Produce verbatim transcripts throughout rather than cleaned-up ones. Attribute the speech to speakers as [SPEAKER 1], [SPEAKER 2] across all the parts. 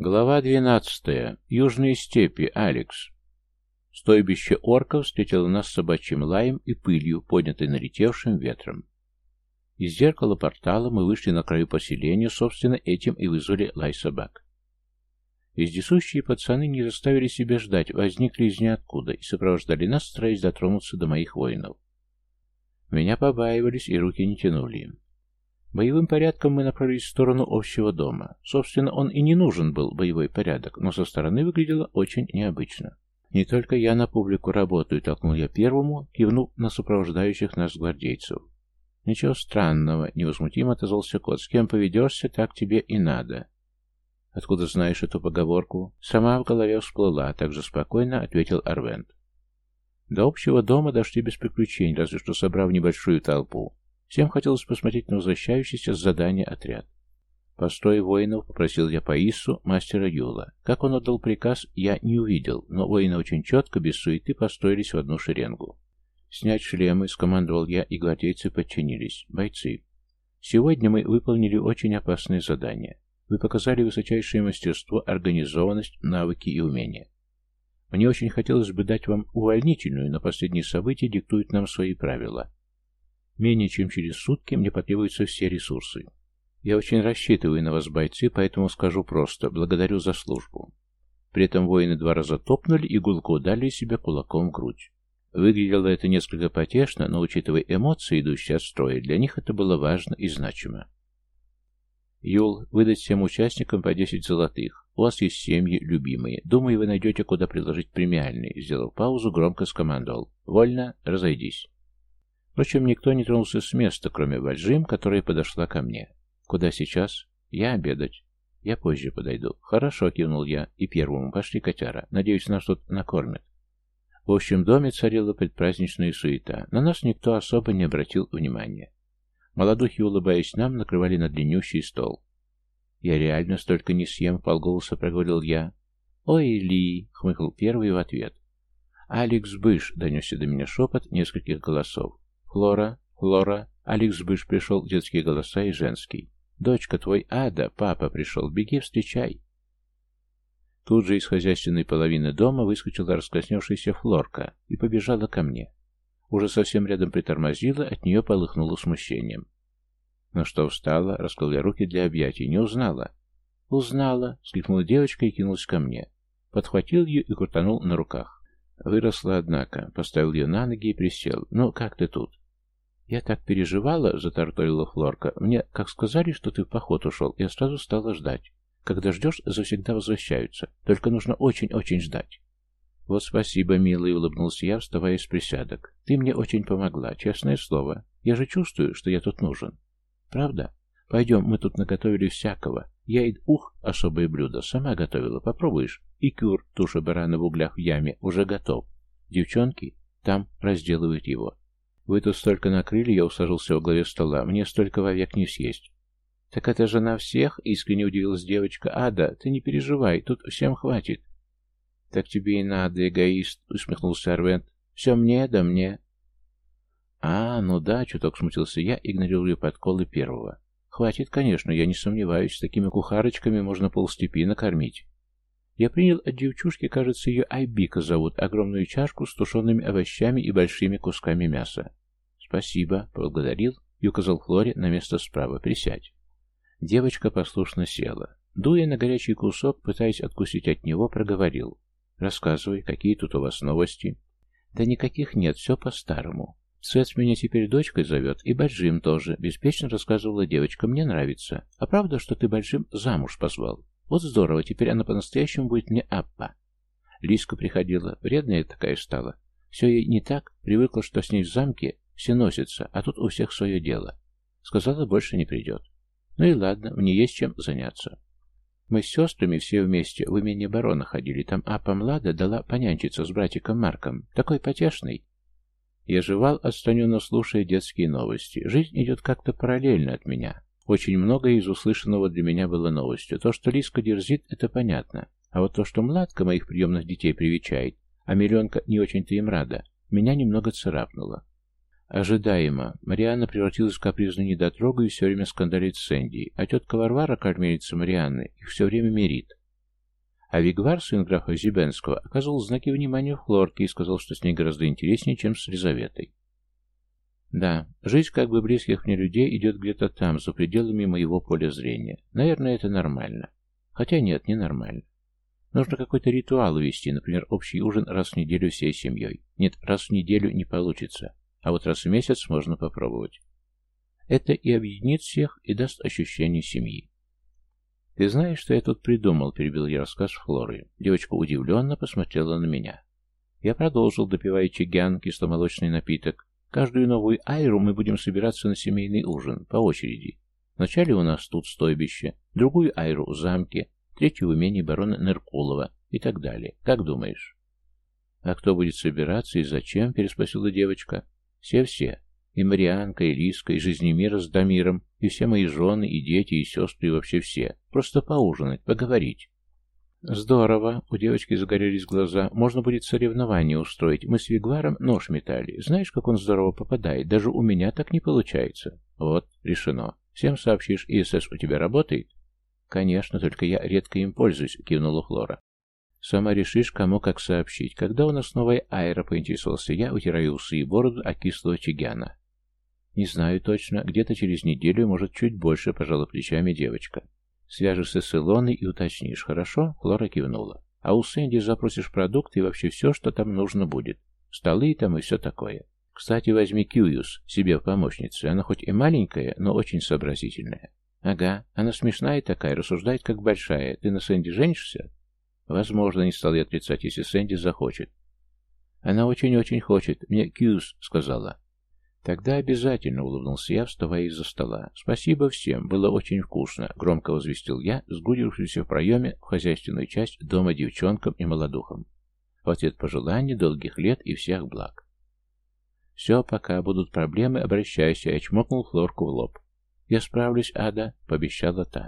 [SPEAKER 1] Глава двенадцатая. Южные степи. Алекс. Стойбище орков встретило нас собачьим лаем и пылью, поднятой налетевшим ветром. Из зеркала портала мы вышли на краю поселения, собственно, этим и вызвали лай собак. Вездесущие пацаны не заставили себя ждать, возникли из ниоткуда и сопровождали нас, стараясь дотронуться до моих воинов. Меня побаивались и руки не тянули. Боевым порядком мы направились в сторону общего дома. Собственно, он и не нужен был, боевой порядок, но со стороны выглядело очень необычно. Не только я на публику работаю, толкнул я первому, кивнув на сопровождающих нас гвардейцев. Ничего странного, невозмутимо отозвался кот. С кем поведешься, так тебе и надо. Откуда знаешь эту поговорку? Сама в голове всплыла, также спокойно ответил Арвент. До общего дома дошли без приключений, разве что собрав небольшую толпу. Всем хотелось посмотреть на возвращающийся с задания отряд. «Постой воинов», — попросил я Паису, мастера Юла. Как он отдал приказ, я не увидел, но воины очень четко, без суеты, построились в одну шеренгу. «Снять шлемы», — скомандовал я, и гвардейцы подчинились. «Бойцы, сегодня мы выполнили очень опасное задание. Вы показали высочайшее мастерство, организованность, навыки и умения. Мне очень хотелось бы дать вам увольнительную, но последние события диктуют нам свои правила. Менее чем через сутки мне потребуются все ресурсы. Я очень рассчитываю на вас, бойцы, поэтому скажу просто: благодарю за службу». При этом воины два раза топнули и гулко ударили себя кулаком в грудь. Выглядело это несколько потешно, но, учитывая эмоции, идущие от строя, для них это было важно и значимо. «Юл, выдать всем участникам по десять золотых. У вас есть семьи, любимые. Думаю, вы найдете, куда приложить премиальные». Сделал паузу, громко скомандовал: «Вольно, разойдись». Впрочем, никто не тронулся с места, кроме Вальжим, которая подошла ко мне. «Куда сейчас?» «Я обедать». «Я позже подойду». «Хорошо», — кивнул я. «И первому пошли, котяра. Надеюсь, нас тут накормят». В общем доме царила предпраздничная суета. На нас никто особо не обратил внимания. Молодухи, улыбаясь нам, накрывали на длиннющий стол. «Я реально столько не съем», — вполголоса проговорил я. «Ой, Ли», — хмыкнул первый в ответ. «Алекс Быш», — донесся до меня шепот нескольких голосов. «Флора, Флора», Алекс Быш пришел, детские голоса и женский. «Дочка, твой Ада, папа пришел, беги, встречай». Тут же из хозяйственной половины дома выскочила раскрасневшаяся Флорка и побежала ко мне. Уже совсем рядом притормозила, от нее полыхнуло смущением. «Ну что, встала?» — раскрыл я руки для объятий. «Не узнала?» «Узнала!» — вскрикнула девочка и кинулась ко мне. Подхватил ее и крутанул на руках. Выросла, однако. Поставил ее на ноги и присел. «Ну, как ты тут?» «Я так переживала», — затарторила Флорка. «Мне как сказали, что ты в поход ушел, я сразу стала ждать. Когда ждешь, завсегда возвращаются. Только нужно очень-очень ждать». «Вот спасибо, милый», — улыбнулся я, вставая с присядок. «Ты мне очень помогла, честное слово. Я же чувствую, что я тут нужен. Правда? Пойдем, мы тут наготовили всякого. Я и ух, особое блюдо, сама готовила, попробуешь? И кюр, туша барана в углях в яме, уже готов. Девчонки там разделывают его. Вы тут столько накрыли, я усажился во главе стола, мне столько вовек не съесть». «Так это же на всех?» — искренне удивилась девочка. «Ада, ты не переживай, тут всем хватит». «Так тебе и надо, эгоист», — усмехнулся Арвент. «Все мне, да мне». «А, ну да», — чуток смутился я, игнорируя подколы первого. «Хватит, конечно, я не сомневаюсь, с такими кухарочками можно полстепи накормить». Я принял от девчушки, кажется, ее Айбика зовут, огромную чашку с тушеными овощами и большими кусками мяса. «Спасибо», — поблагодарил и указал Флоре на место справа. «Присядь». Девочка послушно села. Дуя на горячий кусок, пытаясь откусить от него, проговорил. «Рассказывай, какие тут у вас новости?» «Да никаких нет, все по-старому. Свет меня теперь дочкой зовет, и Баджим тоже», — беспечно рассказывала девочка. «Мне нравится. А правда, что ты Баджим замуж позвал? Вот здорово, теперь она по-настоящему будет мне Аппа». Лиска приходила, вредная такая стала. Все ей не так, привыкла, что с ней в замке все носятся, а тут у всех свое дело. Сказала, больше не придет. Ну и ладно, мне есть чем заняться. Мы с сестрами все вместе в имение барона ходили. Там Апа Млада дала понянчиться с братиком Марком. Такой потешный. Я жевал, отстраненно слушая детские новости. Жизнь идет как-то параллельно от меня. Очень многое из услышанного для меня было новостью. То, что Лиска дерзит, это понятно. А вот то, что Младка моих приемных детей привечает, а Миленка не очень-то им рада, меня немного царапнуло. Ожидаемо. Марианна превратилась в капризную недотрогу и все время скандалит с Сэнди, а тетка Варвара, кормилица Марианны, их все время мирит. А Вигвар, сын графа Зибенского, оказывал знаки внимания Флорке и сказал, что с ней гораздо интереснее, чем с Лизаветой. Да, жизнь как бы близких мне людей идет где-то там, за пределами моего поля зрения. Наверное, это нормально. Хотя нет, не нормально. Нужно какой-то ритуал увести, например, общий ужин раз в неделю всей семьей. Нет, раз в неделю не получится, а вот раз в месяц можно попробовать. Это и объединит всех, и даст ощущение семьи. «Ты знаешь, что я тут придумал?» — перебил я рассказ Флоры. Девочка удивленно посмотрела на меня. Я продолжил, допивая чигян, кисломолочный напиток. Каждую новую айру мы будем собираться на семейный ужин, по очереди. Вначале у нас тут стойбище, другую айру в замке, третью в имении барона Неркулова и так далее. Как думаешь? «А кто будет собираться и зачем?» — переспросила девочка. «Все-все. И Марианка, и Лиска, и Жизнемира с Дамиром, и все мои жены, и дети, и сестры, и вообще все. Просто поужинать, поговорить». «Здорово!» — у девочки загорелись глаза. «Можно будет соревнование устроить. Мы с Вигваром нож метали. Знаешь, как он здорово попадает? Даже у меня так не получается». «Вот, решено. Всем сообщишь, ИСС у тебя работает?» «Конечно, только я редко им пользуюсь», — кивнула Флора. «Сама решишь, кому как сообщить. Когда у нас новая айра?» — поинтересовался я, утирая усы и бороду от кислого чигяна. «Не знаю точно. Где-то через неделю, может, чуть больше», — пожала плечами девочка. «Свяжешься с Илоной и уточнишь, хорошо?» — Флора кивнула. «А у Сэнди запросишь продукты и вообще все, что там нужно будет. Столы там и все такое. Кстати, возьми Кьююс себе в помощнице. Она хоть и маленькая, но очень сообразительная». «Ага, она смешная такая, рассуждает как большая. Ты на Сэнди женишься?» «Возможно, не стал я отрицать, если Сэнди захочет». «Она очень-очень хочет. Мне Кьююс сказала». «Тогда обязательно», — улыбнулся я, вставая из-за стола. «Спасибо всем, было очень вкусно», — громко возвестил я, сгрудившись в проеме в хозяйственную часть дома девчонкам и молодухам. В ответ пожеланий, долгих лет и всех благ. «Все, пока будут проблемы, обращайся», — я чмокнул Флорку в лоб. «Я справлюсь, Ада», — пообещала та.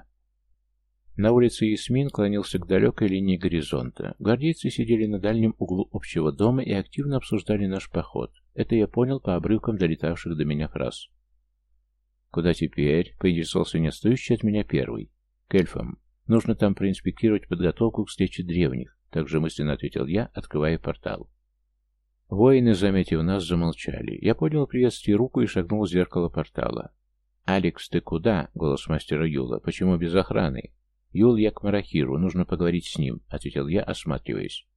[SPEAKER 1] На улице Ясмин клонился к далекой линии горизонта. Гвардейцы сидели на дальнем углу общего дома и активно обсуждали наш поход. Это я понял по обрывкам долетавших до меня фраз. «Куда теперь?» — поинтересовался не отстающий от меня первый. «К эльфам. Нужно там проинспектировать подготовку к встрече древних», — также мысленно ответил я, открывая портал. Воины, заметив нас, замолчали. Я поднял приветствие руку и шагнул в зеркало портала. «Алекс, ты куда?» — голос мастера Юла. «Почему без охраны?» «Юл, я к Марахиру, нужно поговорить с ним», — ответил я, осматриваясь.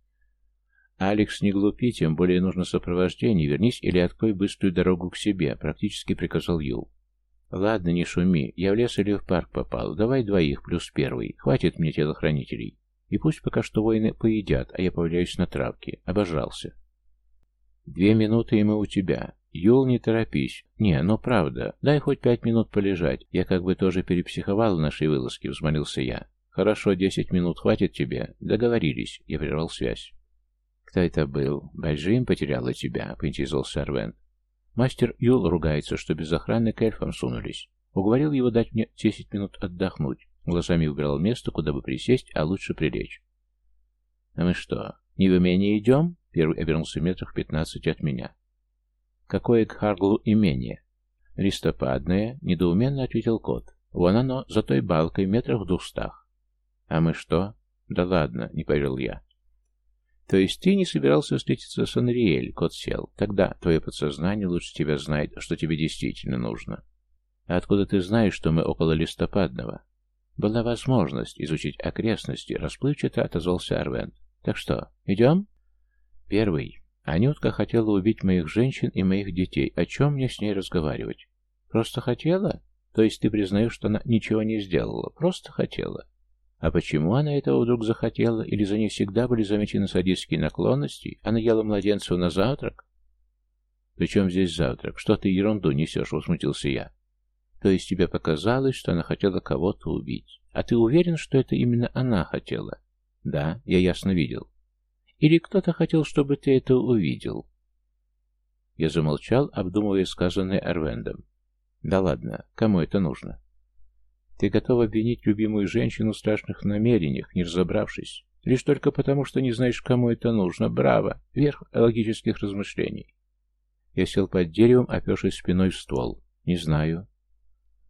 [SPEAKER 1] «Алекс, не глупи, тем более нужно сопровождение. Вернись или открой быструю дорогу к себе», — практически приказал Юл. «Ладно, не шуми. Я в лес или в парк попал. Давай двоих плюс первый. Хватит мне телохранителей. И пусть пока что воины поедят, а я поваляюсь на травке. Обожрался». «Две минуты, и мы у тебя. Юл, не торопись. Не, ну правда, дай хоть пять минут полежать. Я как бы тоже перепсиховал в нашей вылазке», — взмолился я. «Хорошо, десять минут хватит тебе. Договорились». Я прервал связь. «Кто это был? Бальжим потеряла тебя», — поинтересовался Арвен. «Мастер Юл ругается, что без охраны к эльфам сунулись. Уговорил его дать мне десять минут отдохнуть. Глазами выбирал место, куда бы присесть, а лучше прилечь». «А мы что, не в имение идем?» — первый обернулся метрах пятнадцать от меня. «Какое к Харглу имение?» «Листопадное», — недоуменно ответил кот. «Вон оно, за той балкой, метрах в двухстах». «А мы что?» «Да ладно», — не поверил я. «То есть ты не собирался встретиться с Анриэль?» — кот сел. «Тогда твое подсознание лучше тебя знает, что тебе действительно нужно». «А откуда ты знаешь, что мы около Листопадного?» «Была возможность изучить окрестности», — расплывчато отозвался Арвен. «Так что, идем?» «Первый. Анютка хотела убить моих женщин и моих детей. О чем мне с ней разговаривать?» «Просто хотела? То есть ты признаешь, что она ничего не сделала? Просто хотела?» «А почему она этого вдруг захотела? Или за ней всегда были замечены садистские наклонности? Она ела младенцев на завтрак?» «При чем здесь завтрак? Что ты ерунду несешь?» — возмутился я. «То есть тебе показалось, что она хотела кого-то убить? А ты уверен, что это именно она хотела?» «Да, я ясно видел». «Или кто-то хотел, чтобы ты это увидел?» Я замолчал, обдумывая сказанное Арвендом. «Да ладно, кому это нужно?» «Ты готов обвинить любимую женщину в страшных намерениях, не разобравшись, лишь только потому, что не знаешь, кому это нужно. Браво! Верх логических размышлений». Я сел под деревом, опершись спиной в ствол. «Не знаю».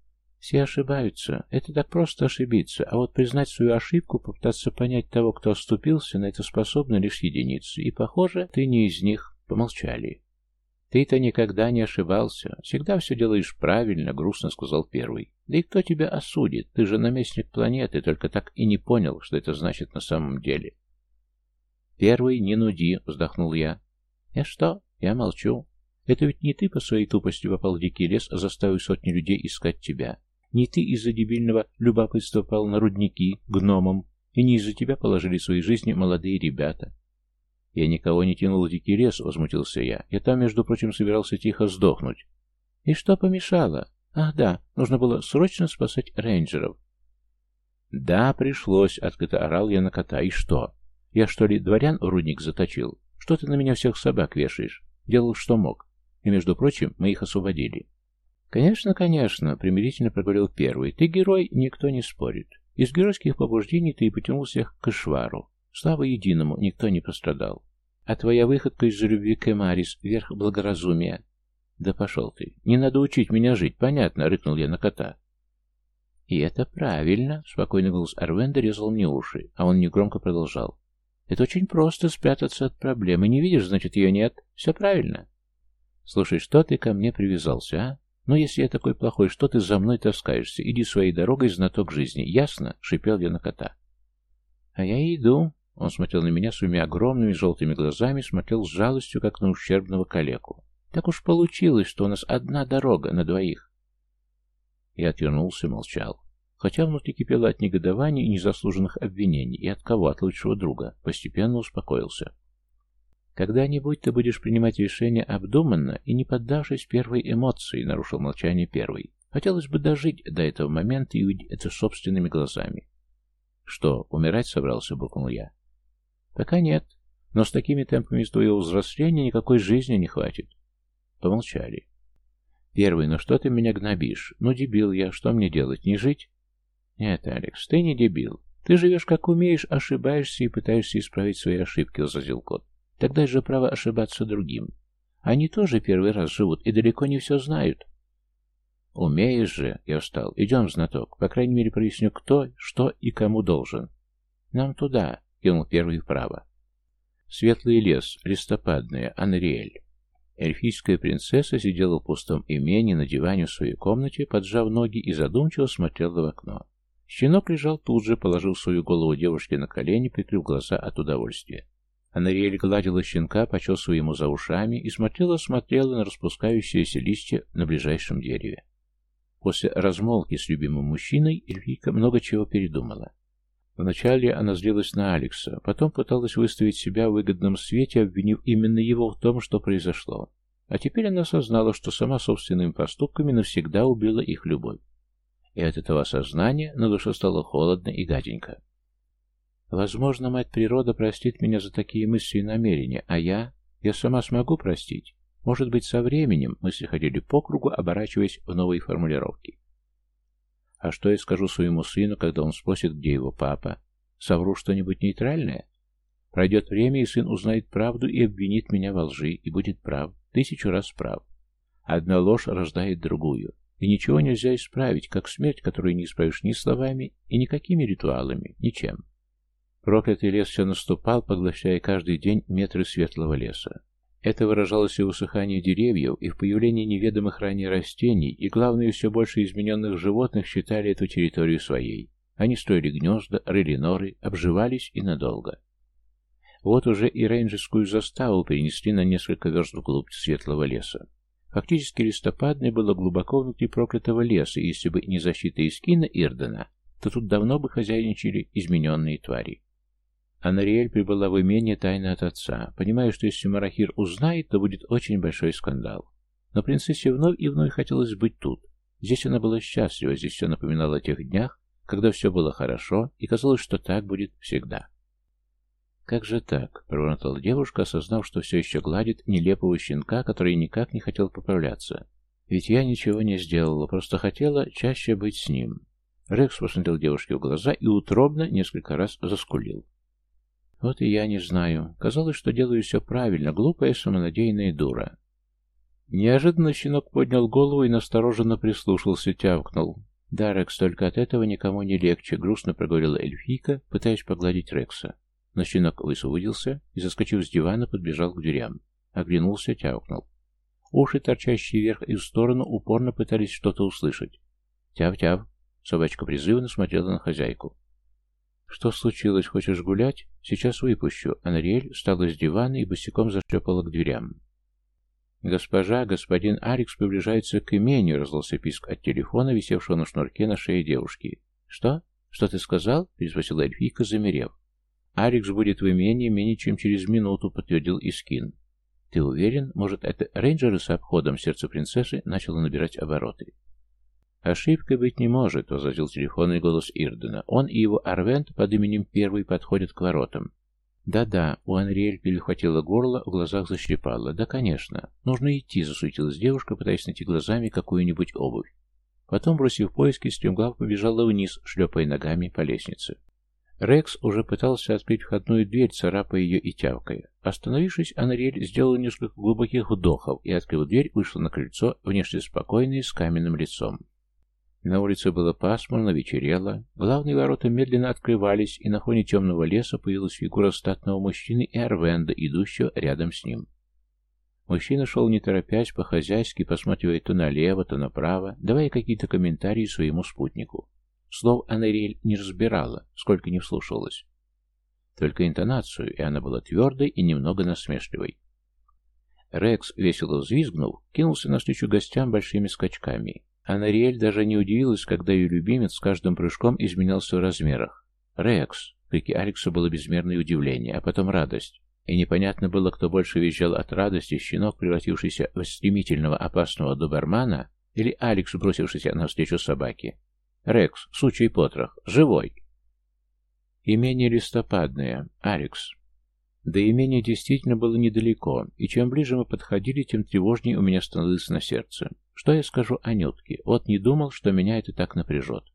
[SPEAKER 1] Все ошибаются. Это так просто ошибиться. А вот признать свою ошибку, попытаться понять того, кто оступился, на это способны лишь единицы. И, похоже, ты не из них. Помолчали. Ты-то никогда не ошибался. Всегда все делаешь правильно, грустно сказал первый. Да и кто тебя осудит? Ты же наместник планеты, только так и не понял, что это значит на самом деле. Первый, не нуди, вздохнул я. Я что? Я молчу. Это ведь не ты по своей тупости попал в дикий лес, заставив сотни людей искать тебя. Не ты из-за дебильного любопытства пал на рудники, гномам, и не из-за тебя положили свои жизни молодые ребята. Я никого не тянул в дикий лес, возмутился я. Я там, между прочим, собирался тихо сдохнуть. И что помешало? Ах да, нужно было срочно спасать рейнджеров. Да, пришлось, открыто орал я на кота. И что? Я что ли дворян в рудник заточил? Что ты на меня всех собак вешаешь? Делал, что мог. И, между прочим, мы их освободили. «Конечно, конечно», — примирительно проговорил первый. «Ты герой, никто не спорит. Из геройских побуждений ты и потянул всех к Ишвару. Слава единому, никто не пострадал. А твоя выходка из-за любви к Эмарис — верх благоразумия». «Да пошел ты. Не надо учить меня жить, понятно», — рыкнул я на кота. «И это правильно», — спокойный голос Арвенда резал мне уши, а он негромко продолжал. «Это очень просто спрятаться от проблемы. Не видишь, значит, ее нет. Все правильно». «Слушай, что ты ко мне привязался, а? Ну, если я такой плохой, что ты за мной таскаешься? Иди своей дорогой, знаток жизни. Ясно?» — шипел я на кота. «А я и иду». Он смотрел на меня своими огромными желтыми глазами, смотрел с жалостью, как на ущербного калеку. «Так уж получилось, что у нас одна дорога на двоих». Я отвернулся, молчал. Хотя внутри кипело от негодования и незаслуженных обвинений. И от кого? От лучшего друга. Постепенно успокоился. «Когда-нибудь ты будешь принимать решение обдуманно и не поддавшись первой эмоции», — нарушил молчание первый. «Хотелось бы дожить до этого момента и увидеть это собственными глазами». «Что, умирать собрался?» — буркнул я. «Пока нет. Но с такими темпами твоего взросления никакой жизни не хватит». Помолчали. «Первый, ну что ты меня гнобишь? Ну, дебил я, что мне делать, не жить?» «Нет, Алекс, ты не дебил. Ты живешь как умеешь, ошибаешься и пытаешься исправить свои ошибки», — возразил кот. «Тогда же право ошибаться другим. Они тоже первый раз живут и далеко не все знают». «Умеешь же», — я встал. «Идем, знаток. По крайней мере, проясню, кто, что и кому должен». «Нам туда», — кинул первый вправо. Светлый лес, листопадная, Анриэль. Эльфийская принцесса сидела в пустом имении на диване в своей комнате, поджав ноги и задумчиво смотрела в окно. Щенок лежал тут же, положив свою голову девушке на колени, прикрыв глаза от удовольствия. Анариэль гладила щенка, почесывая ему за ушами, и смотрела-смотрела на распускающиеся листья на ближайшем дереве. После размолвки с любимым мужчиной эльфийка много чего передумала. Вначале она злилась на Алекса, потом пыталась выставить себя в выгодном свете, обвинив именно его в том, что произошло. А теперь она осознала, что сама собственными поступками навсегда убила их любовь. И от этого осознания на душе стало холодно и гаденько. Возможно, мать природа простит меня за такие мысли и намерения, а я... Я сама смогу простить. Может быть, со временем мысли ходили по кругу, оборачиваясь в новые формулировки. А что я скажу своему сыну, когда он спросит, где его папа? Совру что-нибудь нейтральное? Пройдет время, и сын узнает правду и обвинит меня во лжи, и будет прав, тысячу раз прав. Одна ложь рождает другую, и ничего нельзя исправить, как смерть, которую не исправишь ни словами, и никакими ритуалами, ничем. Проклятый лес все наступал, поглощая каждый день метры светлого леса. Это выражалось и в усыхании деревьев, и в появлении неведомых ранее растений, и, главное, все больше измененных животных считали эту территорию своей. Они строили гнезда, рыли норы, обживались и надолго. Вот уже и рейнджерскую заставу перенесли на несколько верст вглубь светлого леса. Фактически листопадное было глубоко внутри проклятого леса, и если бы не защита Искина Ирдена, то тут давно бы хозяйничали измененные твари. Анариэль прибыла в имение тайно от отца, понимая, что если Марахир узнает, то будет очень большой скандал. Но принцессе вновь и вновь хотелось быть тут. Здесь она была счастлива, здесь все напоминало о тех днях, когда все было хорошо, и казалось, что так будет всегда. «Как же так?» — пробормотала девушка, осознав, что все еще гладит нелепого щенка, который никак не хотел поправляться. «Ведь я ничего не сделала, просто хотела чаще быть с ним». Рекс посмотрел девушке в глаза и утробно несколько раз заскулил. «Вот и я не знаю. Казалось, что делаю все правильно, глупая самонадеянная дура». Неожиданно щенок поднял голову и настороженно прислушался, тявкнул. «Да, Рекс, только от этого никому не легче», — грустно проговорила эльфийка, пытаясь погладить Рекса. Но щенок высвободился и, заскочив с дивана, подбежал к дверям. Оглянулся, тявкнул. Уши, торчащие вверх и в сторону, упорно пытались что-то услышать. «Тяв-тяв!» — собачка призывно смотрела на хозяйку. «Что случилось? Хочешь гулять? Сейчас выпущу». Анариэль встала с дивана и босиком зашлепала к дверям. «Госпожа, господин Алекс приближается к имению», — раздался писк от телефона, висевшего на шнурке на шее девушки. «Что? Что ты сказал?» — переспросила эльфийка, замерев. «Алекс будет в имении менее чем через минуту», — подтвердил Искин. «Ты уверен? Может, это рейнджеры с обходом?» Сердце принцессы начало набирать обороты. «Ошибкой быть не может», — возразил телефонный голос Ирдена. «Он и его Арвент под именем Первый подходят к воротам». «Да-да», — у Анриэль перехватило горло, в глазах защипало. «Да, конечно. Нужно идти», — засуетилась девушка, пытаясь найти глазами какую-нибудь обувь. Потом, бросив поиски, стремглав побежала вниз, шлепая ногами по лестнице. Рекс уже пытался открыть входную дверь, царапая ее и тявкая. Остановившись, Анриэль сделала несколько глубоких вдохов и, открыв дверь, вышла на крыльцо, внешне спокойной, с каменным лицом. На улице было пасмурно, вечерело. Главные ворота медленно открывались, и на фоне темного леса появилась фигура статного мужчины и Арвенда, идущего рядом с ним. Мужчина шел не торопясь, по-хозяйски, посматривая то налево, то направо, давая какие-то комментарии своему спутнику. Слов Анриэль не разбирала, сколько не вслушивалась. Только интонацию, и она была твердой и немного насмешливой. Рекс, весело взвизгнув, кинулся навстречу гостям большими скачками. Анриэль даже не удивилась, когда ее любимец с каждым прыжком изменялся в размерах. «Рекс!» — в крике Алекса было безмерное удивление, а потом радость. И непонятно было, кто больше визжал от радости, щенок, превратившийся в стремительного опасного добермана, или Алекс, бросившийся навстречу собаке. «Рекс, сучий потрох, живой!» Имение листопадное. Алекс. До имения действительно было недалеко, и чем ближе мы подходили, тем тревожнее у меня становилось на сердце. Что я скажу Анютке? Вот не думал, что меня это так напряжет.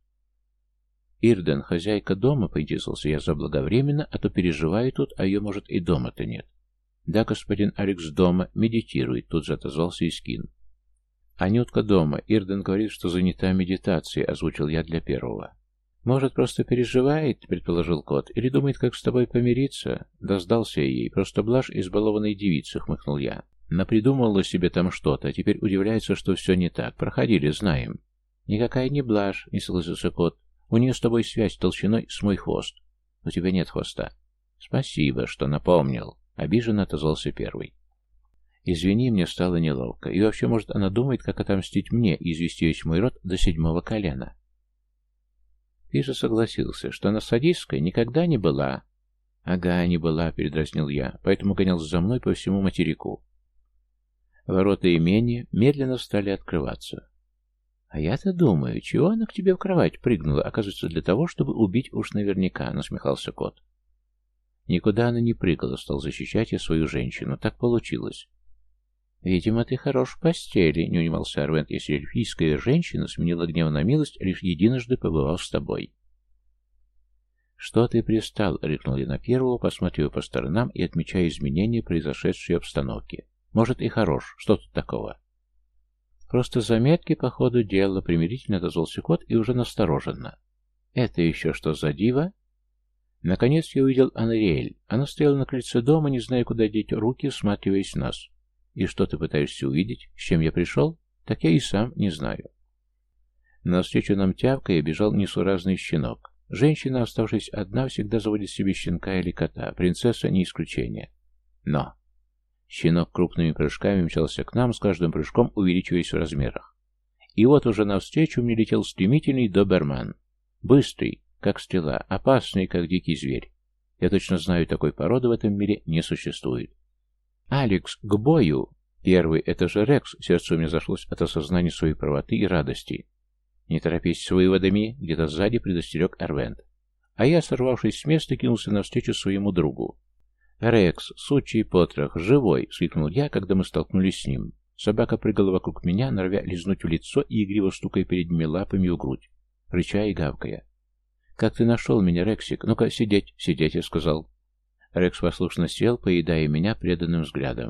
[SPEAKER 1] «Ирден, хозяйка дома?» — поинтересовался я заблаговременно, а то переживаю тут, а ее, может, и дома-то нет. «Да, господин Алекс дома, медитирует», — тут же отозвался Искин. «Анютка дома. Ирден говорит, что занята медитацией», — озвучил я для первого. «Может, просто переживает?» — предположил кот. «Или думает, как с тобой помириться?» «Да сдался я ей. Просто блажь избалованной девицы», — хмыкнул я. «Напридумывала себе там что-то, а теперь удивляется, что все не так. Проходили, знаем». «Никакая не блажь», — не согласился кот. «У нее с тобой связь толщиной с мой хвост». «У тебя нет хвоста». «Спасибо, что напомнил», — обиженно отозвался первый. «Извини, мне стало неловко. И вообще, может, она думает, как отомстить мне и извести весь мой род до седьмого колена». «Ты же согласился, что она садистской никогда не была». «Ага, не была», — передразнил я, поэтому гонялся за мной по всему материку. Ворота имения медленно стали открываться. «А я-то думаю, чего она к тебе в кровать прыгнула, оказывается, для того, чтобы убить уж наверняка», — насмехался кот. «Никуда она не прыгала», — стал защищать я свою женщину. «Так получилось». «Видимо, ты хорош в постели», — не унимался Арвент, «если эльфийская женщина сменила гнев на милость, лишь единожды побывав с тобой». «Что ты пристал?» — рыкнул я на первого, посмотрев по сторонам и отмечая изменения, произошедшие обстановки. «Может, и хорош. Что тут такого?» «Просто заметки по ходу дела», — примирительно отозвался кот и уже настороженно. «Это еще что за диво?» Наконец я увидел Анриэль. Она стояла на крыльце дома, не зная, куда деть руки, всматриваясь в нас. «И что ты пытаешься увидеть? С чем я пришел? Так я и сам не знаю». Навстречу нам тявкая бежал несуразный щенок. Женщина, оставшись одна, всегда заводит себе щенка или кота. Принцесса не исключение. Но щенок крупными прыжками мчался к нам, с каждым прыжком увеличиваясь в размерах. И вот уже навстречу мне летел стремительный доберман. Быстрый, как стрела, опасный, как дикий зверь. Я точно знаю, такой породы в этом мире не существует. «Алекс, к бою!» Первый, это же Рекс, сердце у меня зашлось от осознания своей правоты и радости. «Не торопись с выводами», — где-то сзади предостерег Арвент. А я, сорвавшись с места, кинулся навстречу своему другу. «Рекс, сучий потрох, живой!» — вскрикнул я, когда мы столкнулись с ним. Собака прыгала вокруг меня, норовя лизнуть в лицо и игриво стукая передними лапами в грудь, рыча и гавкая. «Как ты нашел меня, Рексик? Ну-ка, сидеть, сидеть», — я сказал. Рекс послушно сел, поедая меня преданным взглядом.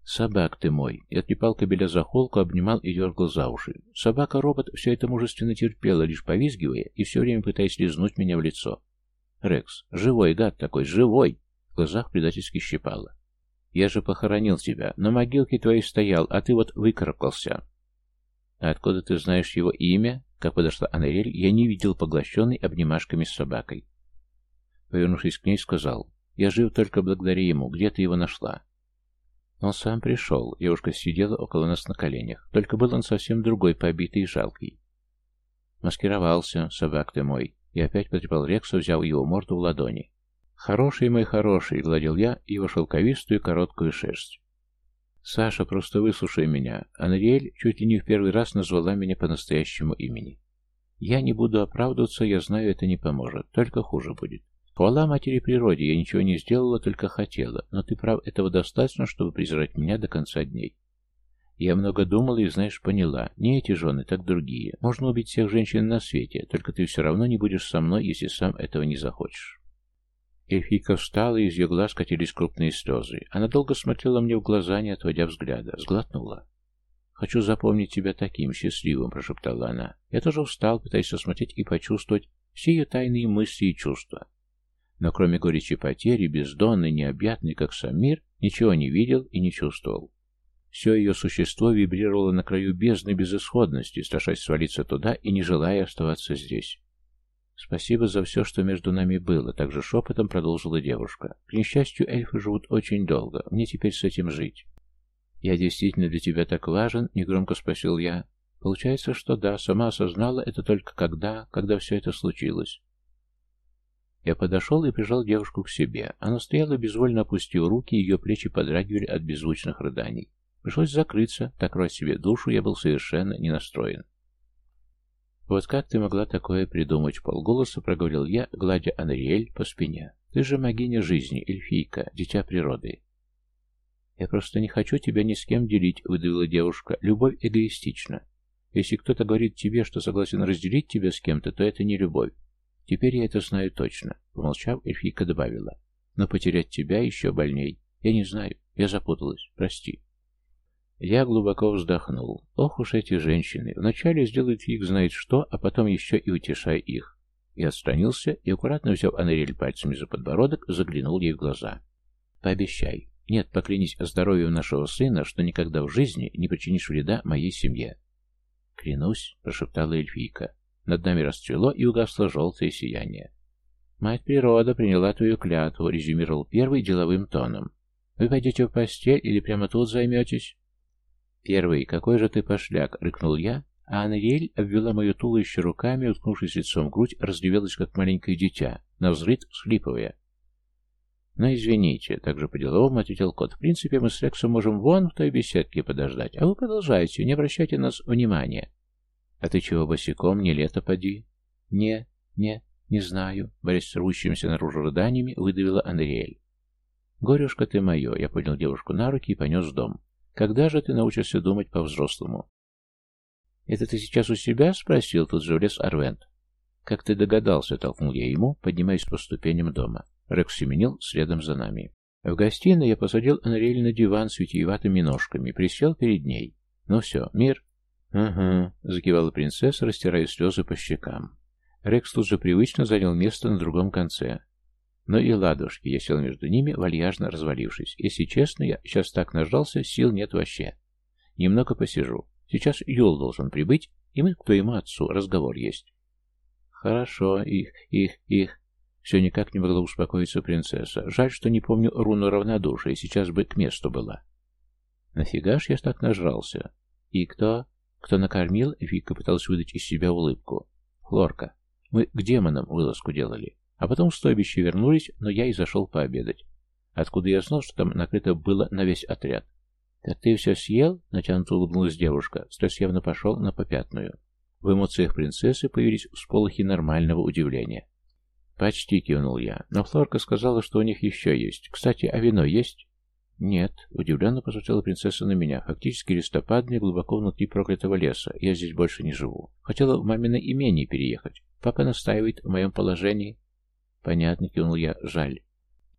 [SPEAKER 1] Собак ты мой. Я трепал кобеля за холку, обнимал и дергал за уши. Собака-робот все это мужественно терпела, лишь повизгивая и все время пытаясь лизнуть меня в лицо. Рекс, живой гад такой, живой! В глазах предательски щипало. Я же похоронил тебя, на могилке твоей стоял, а ты вот выкарабкался. А откуда ты знаешь его имя? Как подошла Анарель, я не видел поглощенной обнимашками с собакой. Повернувшись к ней, сказал: я жив только благодаря ему, где ты его нашла? Он сам пришел, девушка сидела около нас на коленях, только был он совсем другой, побитый и жалкий. Маскировался, собак ты мой, и опять потрепал Рекса, взяв его морду в ладони. Хороший мой хороший, гладил я его шелковистую короткую шерсть. Саша, просто выслушай меня. Анриэль чуть ли не в первый раз назвала меня по настоящему имени. Я не буду оправдываться, я знаю, это не поможет, только хуже будет. Хвала матери природе, я ничего не сделала, только хотела, но ты прав, этого достаточно, чтобы презирать меня до конца дней. Я много думала и, знаешь, поняла, не эти жены, так другие. Можно убить всех женщин на свете, только ты все равно не будешь со мной, если сам этого не захочешь. Эльфийка встала, и из ее глаз катились крупные слезы. Она долго смотрела мне в глаза, не отводя взгляда, сглотнула. «Хочу запомнить тебя таким, счастливым», — прошептала она. Я тоже встал, пытаясь осмотреть и почувствовать все ее тайные мысли и чувства. Но кроме горечи потери, бездонной, необъятной, как сам мир, ничего не видел и не чувствовал. Все ее существо вибрировало на краю бездны безысходности, страшась свалиться туда и не желая оставаться здесь. «Спасибо за все, что между нами было», — также шепотом продолжила девушка. «К несчастью, эльфы живут очень долго. Мне теперь с этим жить». «Я действительно для тебя так важен?» — негромко спросил я. «Получается, что да, сама осознала это только когда, когда все это случилось». Я подошел и прижал девушку к себе. Она стояла, безвольно опустив руки, ее плечи подрагивали от беззвучных рыданий. Пришлось закрыться, так рвать себе душу я был совершенно не настроен. «Вот как ты могла такое придумать?» — полголоса проговорил я, гладя Анриэль по спине. «Ты же богиня жизни, эльфийка, дитя природы». «Я просто не хочу тебя ни с кем делить», — выдавила девушка. «Любовь эгоистична. Если кто-то говорит тебе, что согласен разделить тебя с кем-то, то это не любовь. Теперь я это знаю точно», — помолчав, эльфийка добавила. «Но потерять тебя еще больней. Я не знаю, я запуталась, прости». Я глубоко вздохнул. Ох уж эти женщины. Вначале сделают фиг знает что, а потом еще и утешай их. Я отстранился и, аккуратно взяв Анарель пальцами за подбородок, заглянул ей в глаза. «Пообещай. Нет, поклянись здоровьем нашего сына, что никогда в жизни не причинишь вреда моей семье». «Клянусь», — прошептала эльфийка. Над нами расцвело и угасло желтое сияние. «Мать природа приняла твою клятву», — резюмировал первый деловым тоном. «Вы пойдете в постель или прямо тут займетесь?» «Первый, какой же ты пошляк!» — рыкнул я, а Анриэль обвела мое туловище руками, уткнувшись лицом в грудь, разревелась, как маленькое дитя, навзрыд всхлипывая. «Ну, извините», — также по-деловому ответил кот. «В принципе, мы с Рексом можем вон в той беседке подождать, а вы продолжайте, не обращайте на нас внимания». «А ты чего босиком, не лето поди?» «Не, не, не знаю», — борясь с рвущимися наружу рыданиями, выдавила Анриэль. «Горюшка ты мое», — я поднял девушку на руки и понес в дом. «Когда же ты научишься думать по-взрослому?» «Это ты сейчас у себя?» — спросил, тут же влез Арвент. «Как ты догадался?» — толкнул я ему, поднимаясь по ступеням дома. Рекс семенил следом за нами. В гостиной я посадил Анриэль на диван с витиеватыми ножками, присел перед ней. «Ну все, мир?» «Ага», — закивала принцесса, растирая слезы по щекам. Рекс тут же привычно занял место на другом конце. Ну и ладушки, я сел между ними, вальяжно развалившись. Если честно, я сейчас так нажался, сил нет вообще. Немного посижу. Сейчас Юл должен прибыть, и мы к твоему отцу, разговор есть. Хорошо, их, их, их. Все никак не могла успокоиться принцесса. Жаль, что не помню руну равнодушия, сейчас бы к месту была. Нафига ж я так нажрался? И кто? Кто накормил? Вика пыталась выдать из себя улыбку. Флорка. Мы к демонам вылазку делали. А потом в стойбище вернулись, но я и зашел пообедать. Откуда я знал, что там накрыто было на весь отряд? «Так ты все съел?» — натянуто улыбнулась девушка. Стресс явно пошел на попятную. В эмоциях принцессы появились всполохи нормального удивления. «Почти», — кивнул я. «Но Флорка сказала, что у них еще есть. Кстати, а вино есть?» «Нет», — удивленно посмотрела принцесса на меня. «Фактически листопадный, глубоко внутри проклятого леса. Я здесь больше не живу. Хотела в мамино имение переехать. Папа настаивает в моем положении». «Понятно», — кивнул я, — «жаль».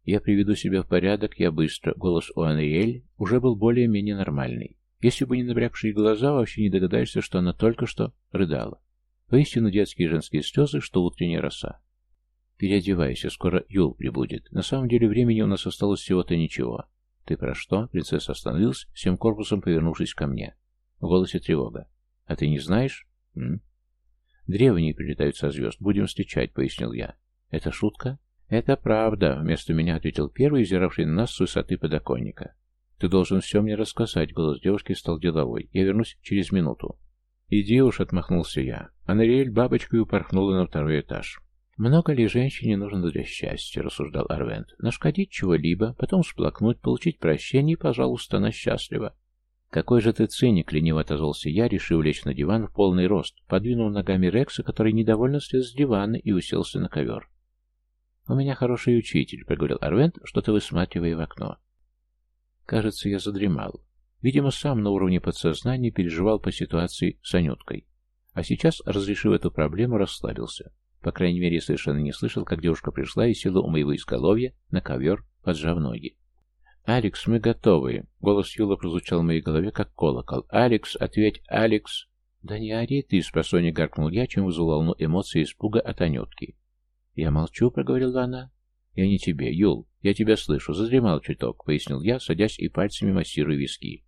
[SPEAKER 1] Я приведу себя в порядок, я быстро. Голос у Анариэль уже был более-менее нормальный. Если бы не набрякшие глаза, вообще не догадаешься, что она только что рыдала. Поистину детские женские слезы, что утренняя роса. Переодевайся, скоро Юл прибудет. На самом деле времени у нас осталось всего-то ничего. Ты про что? Принцесса остановилась, всем корпусом повернувшись ко мне. В голосе тревога. А ты не знаешь? М? Древние прилетают со звезд. Будем встречать, пояснил я. Это шутка? Это правда, вместо меня ответил первый, взиравший на нас с высоты подоконника. Ты должен все мне рассказать. Голос девушки стал деловой. Я вернусь через минуту. Иди уж, отмахнулся я. Анариэль бабочкой упорхнула на второй этаж. «Много ли женщине нужно для счастья?» — рассуждал Арвент. «Нашкодить чего-либо, потом всплакнуть, получить прощение, и, пожалуйста, она счастлива». «Какой же ты циник!» — лениво отозвался я, решив лечь на диван в полный рост, подвинул ногами Рекса, который недовольно слез с дивана и уселся на ковер. «У меня хороший учитель», — проговорил Арвент, что-то высматривая в окно. Кажется, я задремал. Видимо, сам на уровне подсознания переживал по ситуации с Анюткой. А сейчас, разрешив эту проблему, расслабился. По крайней мере, я совершенно не слышал, как девушка пришла и села у моего изголовья на ковер, поджав ноги. «Алекс, мы готовы!» Голос Юла прозвучал в моей голове, как колокол. «Алекс, ответь, Алекс!» «Да не ори ты!» — спросонья гаркнул я, чем вызвал волну эмоций и испуга от Анютки. «Я молчу», — проговорила она. «Я не тебе, Юл, я тебя слышу, задремал чуток», — пояснил я, садясь и пальцами массируя виски.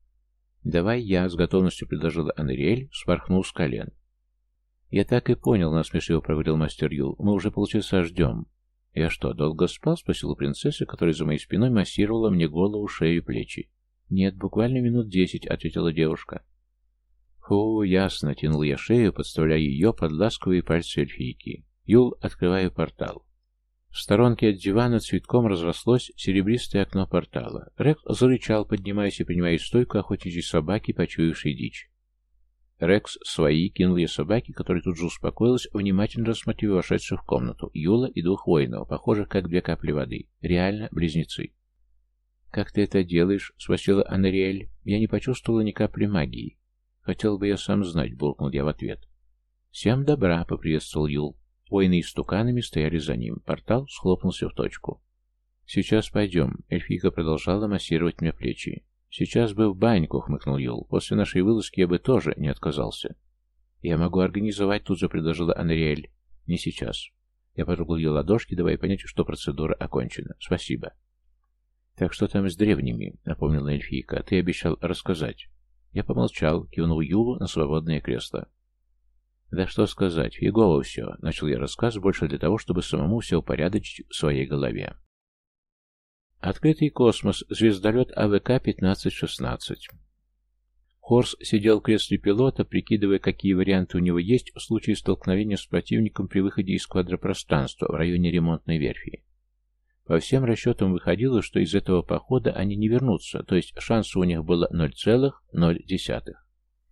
[SPEAKER 1] «Давай я», — с готовностью предложила Анариэль, спорхнул с колен. «Я так и понял», — насмешливо проговорил мастер Юл. «Мы уже полчаса ждем». «Я что, долго спал?» — спросила принцесса, которая за моей спиной массировала мне голову, шею и плечи. «Нет, буквально минут десять», — ответила девушка. «Фу, ясно», — тянул я шею, подставляя ее под ласковые пальцы эльфийки. «Юл, открываю портал». В сторонке от дивана цветком разрослось серебристое окно портала. Рекс зарычал, поднимаясь и принимая стойку охотничьей собаки, почуявшей дичь. «Рекс, свои!» — кинул я собаке, которая тут же успокоилась, внимательно рассмотрев вошедших в комнату Юла и двух воинов, похожих как две капли воды. Реально близнецы. «Как ты это делаешь?» — спросила Анариэль. Я не почувствовала ни капли магии. «Хотел бы я сам знать», — буркнул я в ответ. «Всем добра!» — поприветствовал Юл. Воины истуканами стояли за ним. Портал схлопнулся в точку. «Сейчас пойдем», — эльфийка продолжала массировать мне плечи. «Сейчас бы в баньку», — хмыкнул Юл. «После нашей вылазки я бы тоже не отказался». «Я могу организовать», — тут же предложила Анариэль. «Не сейчас». Я потрогал ее ладошки, давая понять, что процедура окончена. «Спасибо». «Так что там с древними?» — напомнила эльфийка. «Ты обещал рассказать». Я помолчал, кивнул Юлу на свободное кресло. «Да что сказать, фигово все», — начал я рассказ больше для того, чтобы самому все упорядочить в своей голове. Открытый космос, звездолет А В К пятнадцать шестнадцать. Хорс сидел в кресле пилота, прикидывая, какие варианты у него есть в случае столкновения с противником при выходе из квадропространства в районе ремонтной верфи. По всем расчетам выходило, что из этого похода они не вернутся, то есть шанса у них было ноль целых ноль десятых.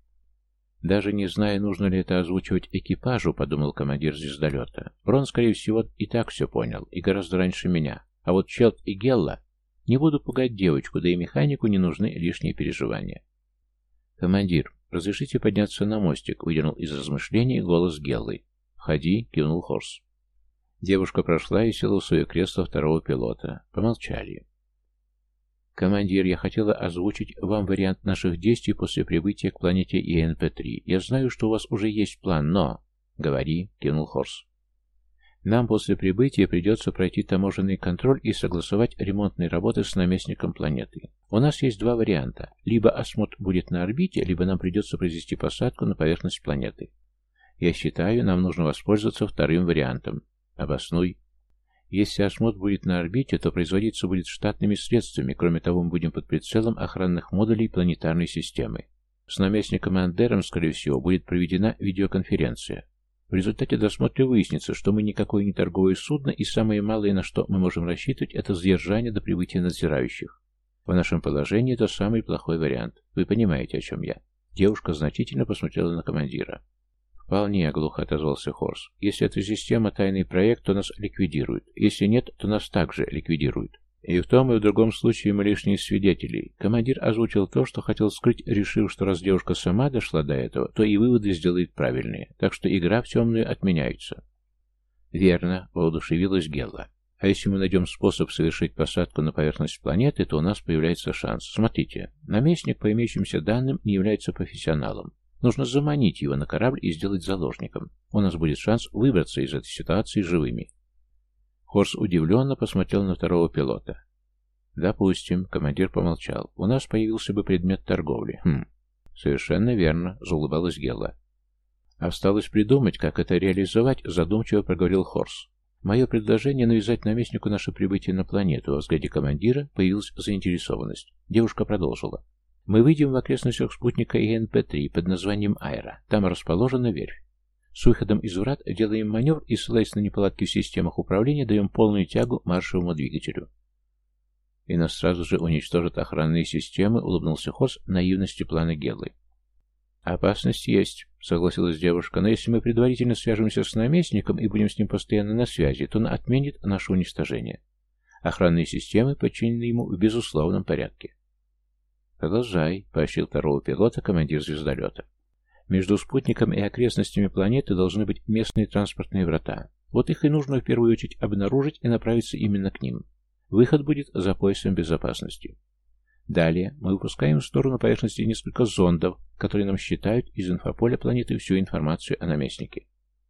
[SPEAKER 1] Даже не зная, нужно ли это озвучивать экипажу, подумал командир звездолета. Брон, скорее всего, и так все понял, и гораздо раньше меня. А вот Челт и Гелла... Не буду пугать девочку, да и механику не нужны лишние переживания. «Командир, разрешите подняться на мостик?» — выдернул из размышлений голос Геллы. «Входи», — кивнул Хорс. Девушка прошла и села в свое кресло второго пилота. Помолчали. «Командир, я хотела озвучить вам вариант наших действий после прибытия к планете И Н П три. Я знаю, что у вас уже есть план, но...» «Говори», — кивнул Хорс. «Нам после прибытия придется пройти таможенный контроль и согласовать ремонтные работы с наместником планеты. У нас есть два варианта. Либо осмотр будет на орбите, либо нам придется произвести посадку на поверхность планеты. Я считаю, нам нужно воспользоваться вторым вариантом. Обоснуй». «Если осмотр будет на орбите, то производиться будет штатными средствами. Кроме того, мы будем под прицелом охранных модулей планетарной системы. С наместником Андером, скорее всего, будет проведена видеоконференция. В результате досмотра выяснится, что мы никакое не торговое судно, и самое малое, на что мы можем рассчитывать, это задержание до прибытия надзирающих. В нашем положении это самый плохой вариант. Вы понимаете, о чем я?» Девушка значительно посмотрела на командира. «Вполне», — глухо отозвался Хорс. «Если это система тайный проект, то нас ликвидируют. Если нет, то нас также ликвидируют. И в том и в другом случае мы лишние свидетели». Командир озвучил то, что хотел скрыть, решив, что раз девушка сама дошла до этого, то и выводы сделает правильные. Так что игра в темную отменяется. «Верно», — воодушевилась Гелла. А если мы найдем способ совершить посадку на поверхность планеты, то у нас появляется шанс. Смотрите, наместник по имеющимся данным не является профессионалом. Нужно заманить его на корабль и сделать заложником. У нас будет шанс выбраться из этой ситуации живыми. Хорс удивленно посмотрел на второго пилота. «Допустим», — командир помолчал, — «у нас появился бы предмет торговли». «Хм, совершенно верно», — заулыбалась Гелла. «Осталось придумать, как это реализовать», — задумчиво проговорил Хорс. «Мое предложение навязать наместнику наше прибытие на планету». Во взгляде командира появилась заинтересованность. Девушка продолжила. «Мы выйдем в окрестностях спутника И Эн Пэ три под названием Айра. Там расположена верфь. С выходом из врат делаем маневр и, ссылаясь на неполадки в системах управления, даем полную тягу маршевому двигателю». «И нас сразу же уничтожат охранные системы», — улыбнулся Хорс наивности плана Геллы. «Опасность есть», — согласилась девушка, «но если мы предварительно свяжемся с наместником и будем с ним постоянно на связи, то он отменит наше уничтожение. Охранные системы подчинены ему в безусловном порядке». «Продолжай», — поощрил второго пилота командир звездолета. «Между спутником и окрестностями планеты должны быть местные транспортные врата. Вот их и нужно в первую очередь обнаружить и направиться именно к ним. Выход будет за поясом безопасности. Далее мы выпускаем в сторону поверхности несколько зондов, которые нам считают из инфополя планеты всю информацию о наместнике».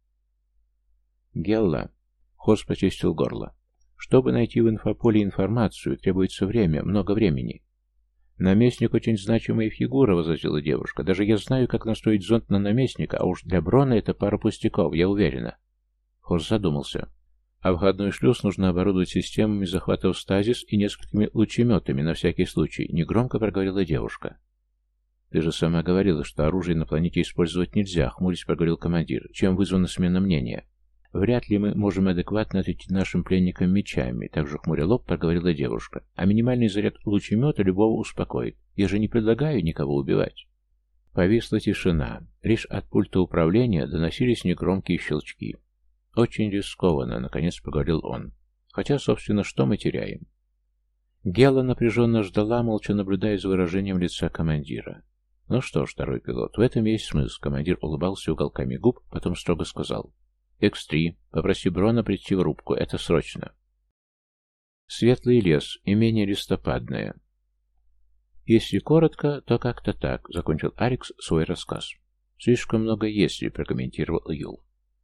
[SPEAKER 1] «Гелла», — Хорс почистил горло, — «чтобы найти в инфополе информацию, требуется время, много времени». «Наместник очень значимая фигура», — возразила девушка. «Даже я знаю, как настроить зонд на наместника, а уж для Брона это пара пустяков, я уверена». Хорс задумался. «А входной шлюз нужно оборудовать системами захвата в стазис и несколькими лучеметами на всякий случай», — негромко проговорила девушка. «Ты же сама говорила, что оружие на планете использовать нельзя», — хмурясь проговорил командир. «Чем вызвана смена мнения?» «Вряд ли мы можем адекватно ответить нашим пленникам мечами», — также хмуря лоб проговорила девушка. «А минимальный заряд лучемета любого успокоит. Я же не предлагаю никого убивать». Повисла тишина. Лишь от пульта управления доносились негромкие щелчки. «Очень рискованно», — наконец проговорил он. «Хотя, собственно, что мы теряем?» Гелла напряженно ждала, молча наблюдая за выражением лица командира. «Ну что ж, второй пилот, в этом есть смысл», — командир улыбался уголками губ, потом строго сказал. «Икс три, попроси Брона прийти в рубку, это срочно». Светлый лес, имение листопадное. «Если коротко, то как-то так», — закончил Алекс свой рассказ. «Слишком много «если», — прокомментировал Юл.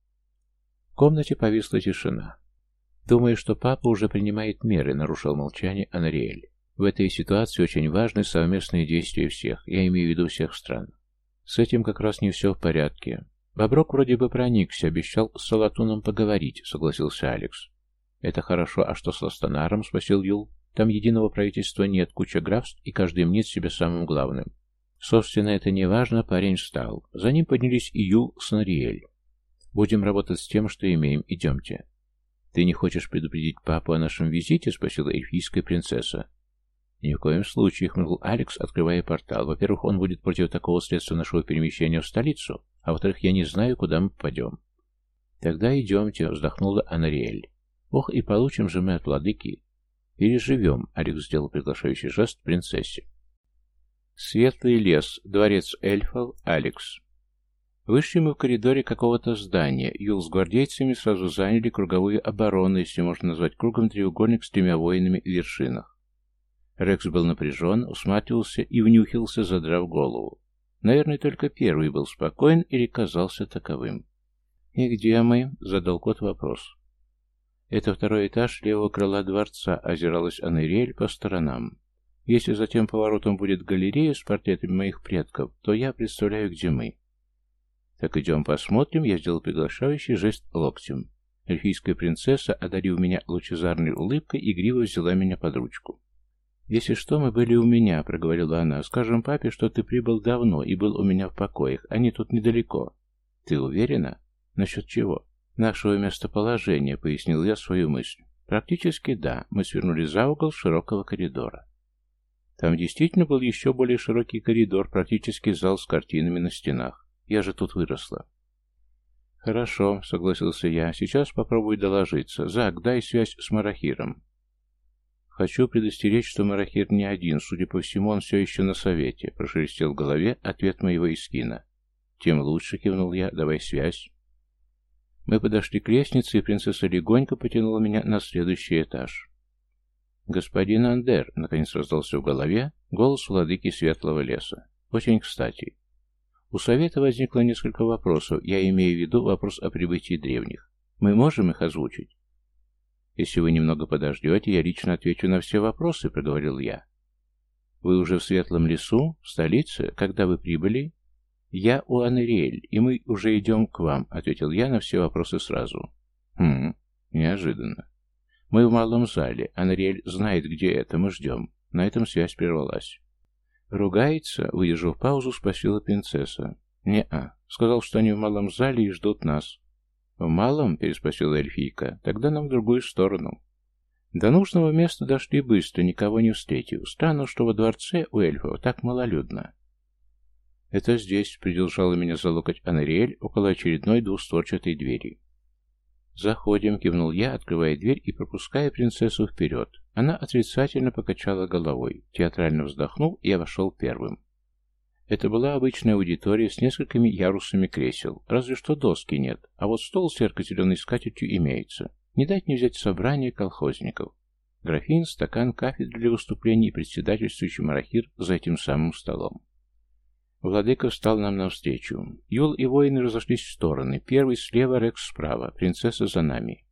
[SPEAKER 1] В комнате повисла тишина. «Думаю, что папа уже принимает меры», — нарушил молчание Анариэль. «В этой ситуации очень важны совместные действия всех, я имею в виду всех стран. С этим как раз не все в порядке. Боброк вроде бы проникся, обещал с Салатуном поговорить», — согласился Алекс. «Это хорошо, а что с Ластанаром?» — спросил Юл. «Там единого правительства нет, куча графств, и каждый мнит себя самым главным». Собственно, это не важно, парень встал. За ним поднялись и Юл с Анариэль. «Будем работать с тем, что имеем. Идемте». «Ты не хочешь предупредить папу о нашем визите?» — спросила эльфийская принцесса. «Ни в коем случае», — хмыкнул Алекс, открывая портал. «Во-первых, он будет против такого средства нашего перемещения в столицу, а во-вторых, я не знаю, куда мы попадем». «Тогда идемте», — вздохнула Анариэль. «Ох, и получим же мы от владыки». «Переживем», — Алекс сделал приглашающий жест принцессе. Светлый лес, дворец эльфов, Алекс. Вышли мы в коридоре какого-то здания. Юл с гвардейцами сразу заняли круговую оборону, если можно назвать кругом треугольник с тремя воинами в вершинах. Рекс был напряжен, усматривался и внюхился, задрав голову. Наверное, только первый был спокоен или казался таковым. «И где мы?» — задал кот вопрос. «Это второй этаж левого крыла дворца», — озиралась Анариэль по сторонам. «Если за тем поворотом будет галерея с портретами моих предков, то я представляю, где мы». «Так идем посмотрим», — я сделал приглашающий жест локтем. Эльфийская принцесса, одарив меня лучезарной улыбкой, игриво взяла меня под ручку. «Если что, мы были у меня», — проговорила она. «Скажем папе, что ты прибыл давно и был у меня в покоях. Они тут недалеко». «Ты уверена?» «Насчет чего?» «Нашего местоположения», — пояснил я свою мысль. «Практически да. Мы свернули за угол широкого коридора». Там действительно был еще более широкий коридор, практически зал с картинами на стенах. Я же тут выросла. «Хорошо», — согласился я. «Сейчас попробую доложиться. Зак, дай связь с Марахиром». «Хочу предостеречь, что Марахир не один. Судя по всему, он все еще на совете», — прошелестел в голове ответ моего Искина. «Тем лучше», — кивнул я. «Давай связь». Мы подошли к лестнице, и принцесса легонько потянула меня на следующий этаж. «Господин Андер», — наконец раздался в голове голос владыки Светлого леса. «Очень кстати. У совета возникло несколько вопросов, я имею в виду вопрос о прибытии древних. Мы можем их озвучить?» «Если вы немного подождете, я лично отвечу на все вопросы», — проговорил я. «Вы уже в Светлом лесу? В столице? Когда вы прибыли?» «Я у Анериэль, и мы уже идем к вам», — ответил я на все вопросы сразу. «Хм, неожиданно. Мы в малом зале. Анериэль знает, где это. Мы ждем». На этом связь прервалась. «Ругается?» — выдержав паузу, спросила принцесса. «Не-а. Сказал, что они в малом зале и ждут нас». «В малом?» — переспросила эльфийка. «Тогда нам в другую сторону». До нужного места дошли быстро, никого не встретив. Странно, что во дворце у эльфов так малолюдно. «Это здесь», — придержала меня за локоть Анериэль около очередной двустворчатой двери. «Заходим», — кивнул я, открывая дверь и пропуская принцессу вперед. Она отрицательно покачала головой. Театрально вздохнув, я вошел первым. Это была обычная аудитория с несколькими ярусами кресел, разве что доски нет, а вот стол с ярко-зеленой скатертью имеется. Не дать не взять собрание колхозников. Графин, стакан, кафедра для выступлений и председательствующий марахир за этим самым столом. Владыка встал нам навстречу. Юл и воины разошлись в стороны. Первый слева, Рекс справа, принцесса за нами.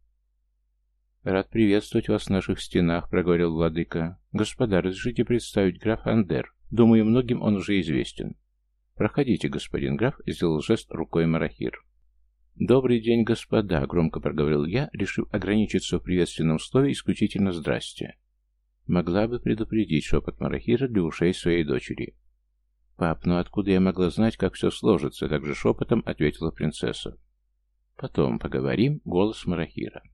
[SPEAKER 1] «Рад приветствовать вас в наших стенах», — проговорил владыка. «Господа, разрешите представить граф Андер. Думаю, многим он уже известен». «Проходите, господин граф», — сделал жест рукой марахир. «Добрый день, господа», — громко проговорил я, решив ограничиться в приветственном слове исключительно «здрасте». Могла бы предупредить шепот марахира для ушей своей дочери. «Пап, ну откуда я могла знать, как все сложится?» — также шепотом ответила принцесса. «Потом поговорим», — голос марахира.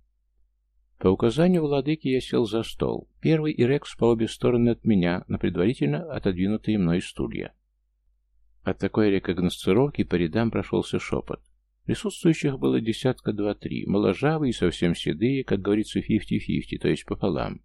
[SPEAKER 1] По указанию владыки я сел за стол. Первый и Рекс по обе стороны от меня, на предварительно отодвинутые мной стулья. От такой рекогносцировки по рядам прошелся шепот. Присутствующих было десятка два-три, моложавые и совсем седые, как говорится, фифти-фифти, то есть пополам.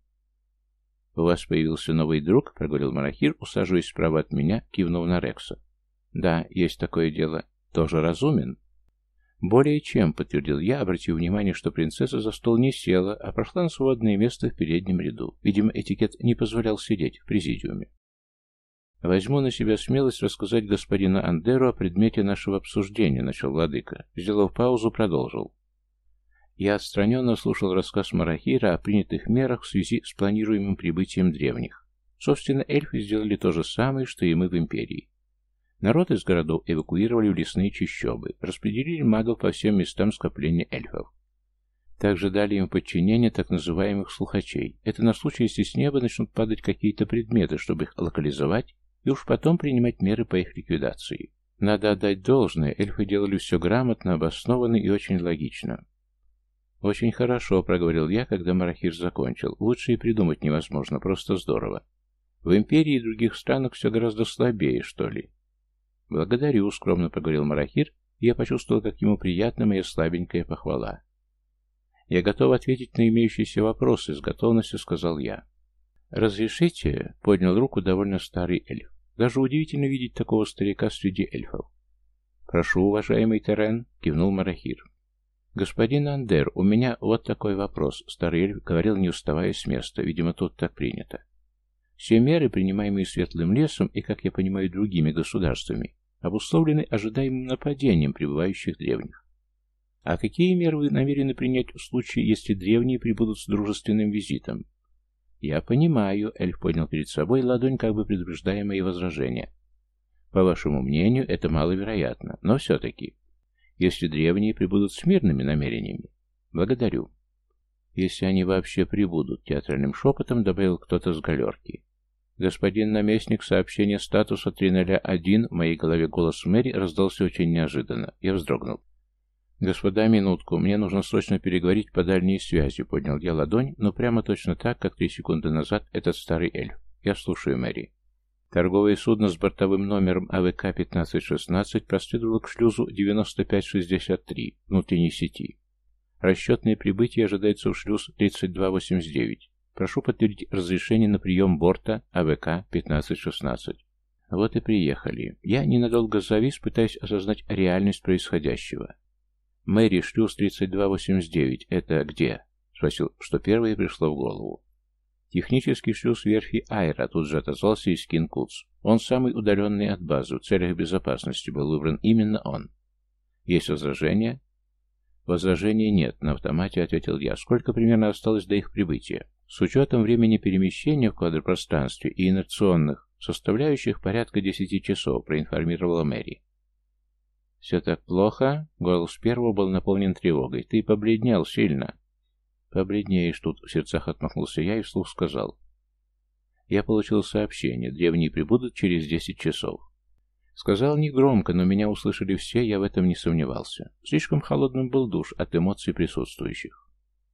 [SPEAKER 1] «У вас появился новый друг?» — проговорил марахир, усаживаясь справа от меня, кивнув на Рекса. «Да, есть такое дело. Тоже разумен?» «Более чем», — подтвердил я, обратив внимание, что принцесса за стол не села, а прошла на свободное место в переднем ряду. Видимо, этикет не позволял сидеть в президиуме. «Возьму на себя смелость рассказать господину Андеру о предмете нашего обсуждения», — начал владыка. Сделав паузу, продолжил. Я отстраненно слушал рассказ марахира о принятых мерах в связи с планируемым прибытием древних. Собственно, эльфы сделали то же самое, что и мы в империи. Народ из городов эвакуировали в лесные чащобы, распределили магов по всем местам скопления эльфов. Также дали им подчинение так называемых слухачей. Это на случай, если с неба начнут падать какие-то предметы, чтобы их локализовать, и уж потом принимать меры по их ликвидации. Надо отдать должное, эльфы делали все грамотно, обоснованно и очень логично. «Очень хорошо», — проговорил я, когда марахир закончил. «Лучше и придумать невозможно, просто здорово. В империи и других странах все гораздо слабее, что ли». «Благодарю», — скромно проговорил марахир, и я почувствовал, как ему приятна моя слабенькая похвала. «Я готов ответить на имеющиеся вопросы», — с готовностью сказал я. «Разрешите?» — поднял руку довольно старый эльф. «Даже удивительно видеть такого старика среди эльфов». «Прошу, уважаемый Терен», — кивнул марахир. «Господин Андер, у меня вот такой вопрос», — старый эльф говорил, не вставая с места, видимо, тут так принято. «Все меры, принимаемые Светлым лесом и, как я понимаю, другими государствами, обусловлены ожидаемым нападением прибывающих древних. А какие меры вы намерены принять в случае, если древние прибудут с дружественным визитом?» «Я понимаю», — эльф поднял перед собой ладонь, как бы предупреждая мои возражения. «По вашему мнению, это маловероятно, но все-таки...» Если древние прибудут с мирными намерениями. Благодарю. Если они вообще прибудут, театральным шепотом добавил кто-то с галерки. Господин наместник, сообщение статуса три ноль один, в моей голове голос Мэри раздался очень неожиданно. Я вздрогнул. «Господа, минутку, мне нужно срочно переговорить по дальней связи», — поднял я ладонь, но прямо точно так, как три секунды назад этот старый эльф. «Я слушаю, Мэри». Торговое судно с бортовым номером А В К пятнадцать шестнадцать проследовало к шлюзу девяносто пять шестьдесят три внутренней сети. Расчетное прибытие ожидается в шлюз тридцать два восемьдесят девять. Прошу подтвердить разрешение на прием борта А В К пятнадцать шестнадцать. Вот и приехали. Я ненадолго завис, пытаясь осознать реальность происходящего. «Мэри, шлюз тридцать два восемьдесят девять. Это где?» — спросил, что первое пришло в голову. «Технический шлюз верфи Айра», — тут же отозвался Искин Куц. «Он самый удаленный от базы. В целях безопасности был выбран именно он. Есть возражения?» «Возражений нет», — на автомате ответил я. «Сколько примерно осталось до их прибытия?» «С учетом времени перемещения в квадропространстве и инерционных составляющих порядка десяти часов», — проинформировала Мэри. «Все так плохо?» — голос первого был наполнен тревогой. «Ты побледнел сильно». «Побледнеешь тут», — в сердцах отмахнулся я и вслух сказал. «Я получил сообщение. Древние прибудут через десять часов». Сказал негромко, но меня услышали все, я в этом не сомневался. Слишком холодным был душ от эмоций присутствующих.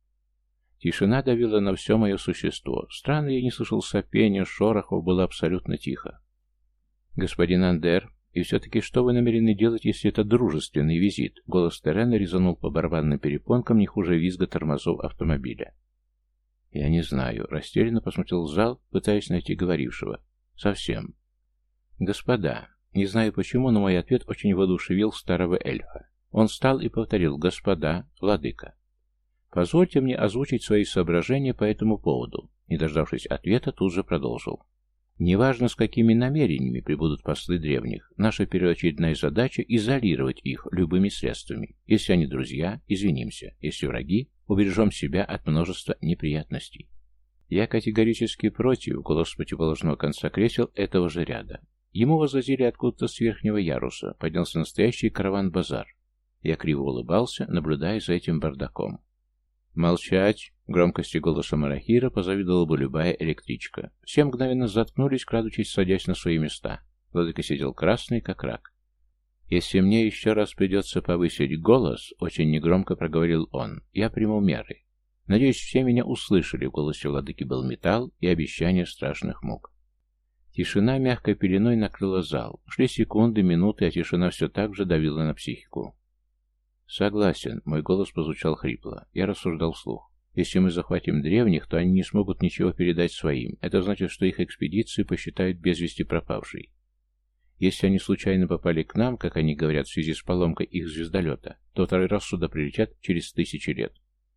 [SPEAKER 1] Тишина давила на все мое существо. Странно, я не слышал сопения, шорохов, было абсолютно тихо. «Господин Андер, и все-таки что вы намерены делать, если это дружественный визит?» Голос Терена резанул по барабанным перепонкам не хуже визга тормозов автомобиля. «Я не знаю», — растерянно посмотрел в зал, пытаясь найти говорившего. «Совсем». «Господа». Не знаю почему, но мой ответ очень воодушевил старого эльфа. Он встал и повторил: «Господа, владыка, позвольте мне озвучить свои соображения по этому поводу». Не дождавшись ответа, тут же продолжил. «Неважно, с какими намерениями прибудут послы древних, наша первоочередная задача — изолировать их любыми средствами. Если они друзья, извинимся. Если враги, убережем себя от множества неприятностей». Я категорически против, голос с противоположного конца кресел этого же ряда. Ему возразили откуда-то с верхнего яруса. Поднялся настоящий караван-базар. Я криво улыбался, наблюдая за этим бардаком. «Молчать!» — громкости голоса Марахира позавидовала бы любая электричка. Все мгновенно заткнулись, крадучись, садясь на свои места. Владыка сидел красный, как рак. «Если мне еще раз придется повысить голос», — очень негромко проговорил он, — «я приму меры. Надеюсь, все меня услышали». В голосе владыки был металл и обещание страшных мук. Тишина мягкой пеленой накрыла зал. Шли секунды, минуты, а тишина все так же давила на психику. «Согласен», — мой голос прозвучал хрипло. Я рассуждал вслух. «Если мы захватим древних, то они не смогут ничего передать своим. Это значит, что их экспедицию посчитают без вести пропавшей. Если они случайно попали к нам, как они говорят, в связи с поломкой их звездолета, то второй раз сюда прилетят через тысячи лет.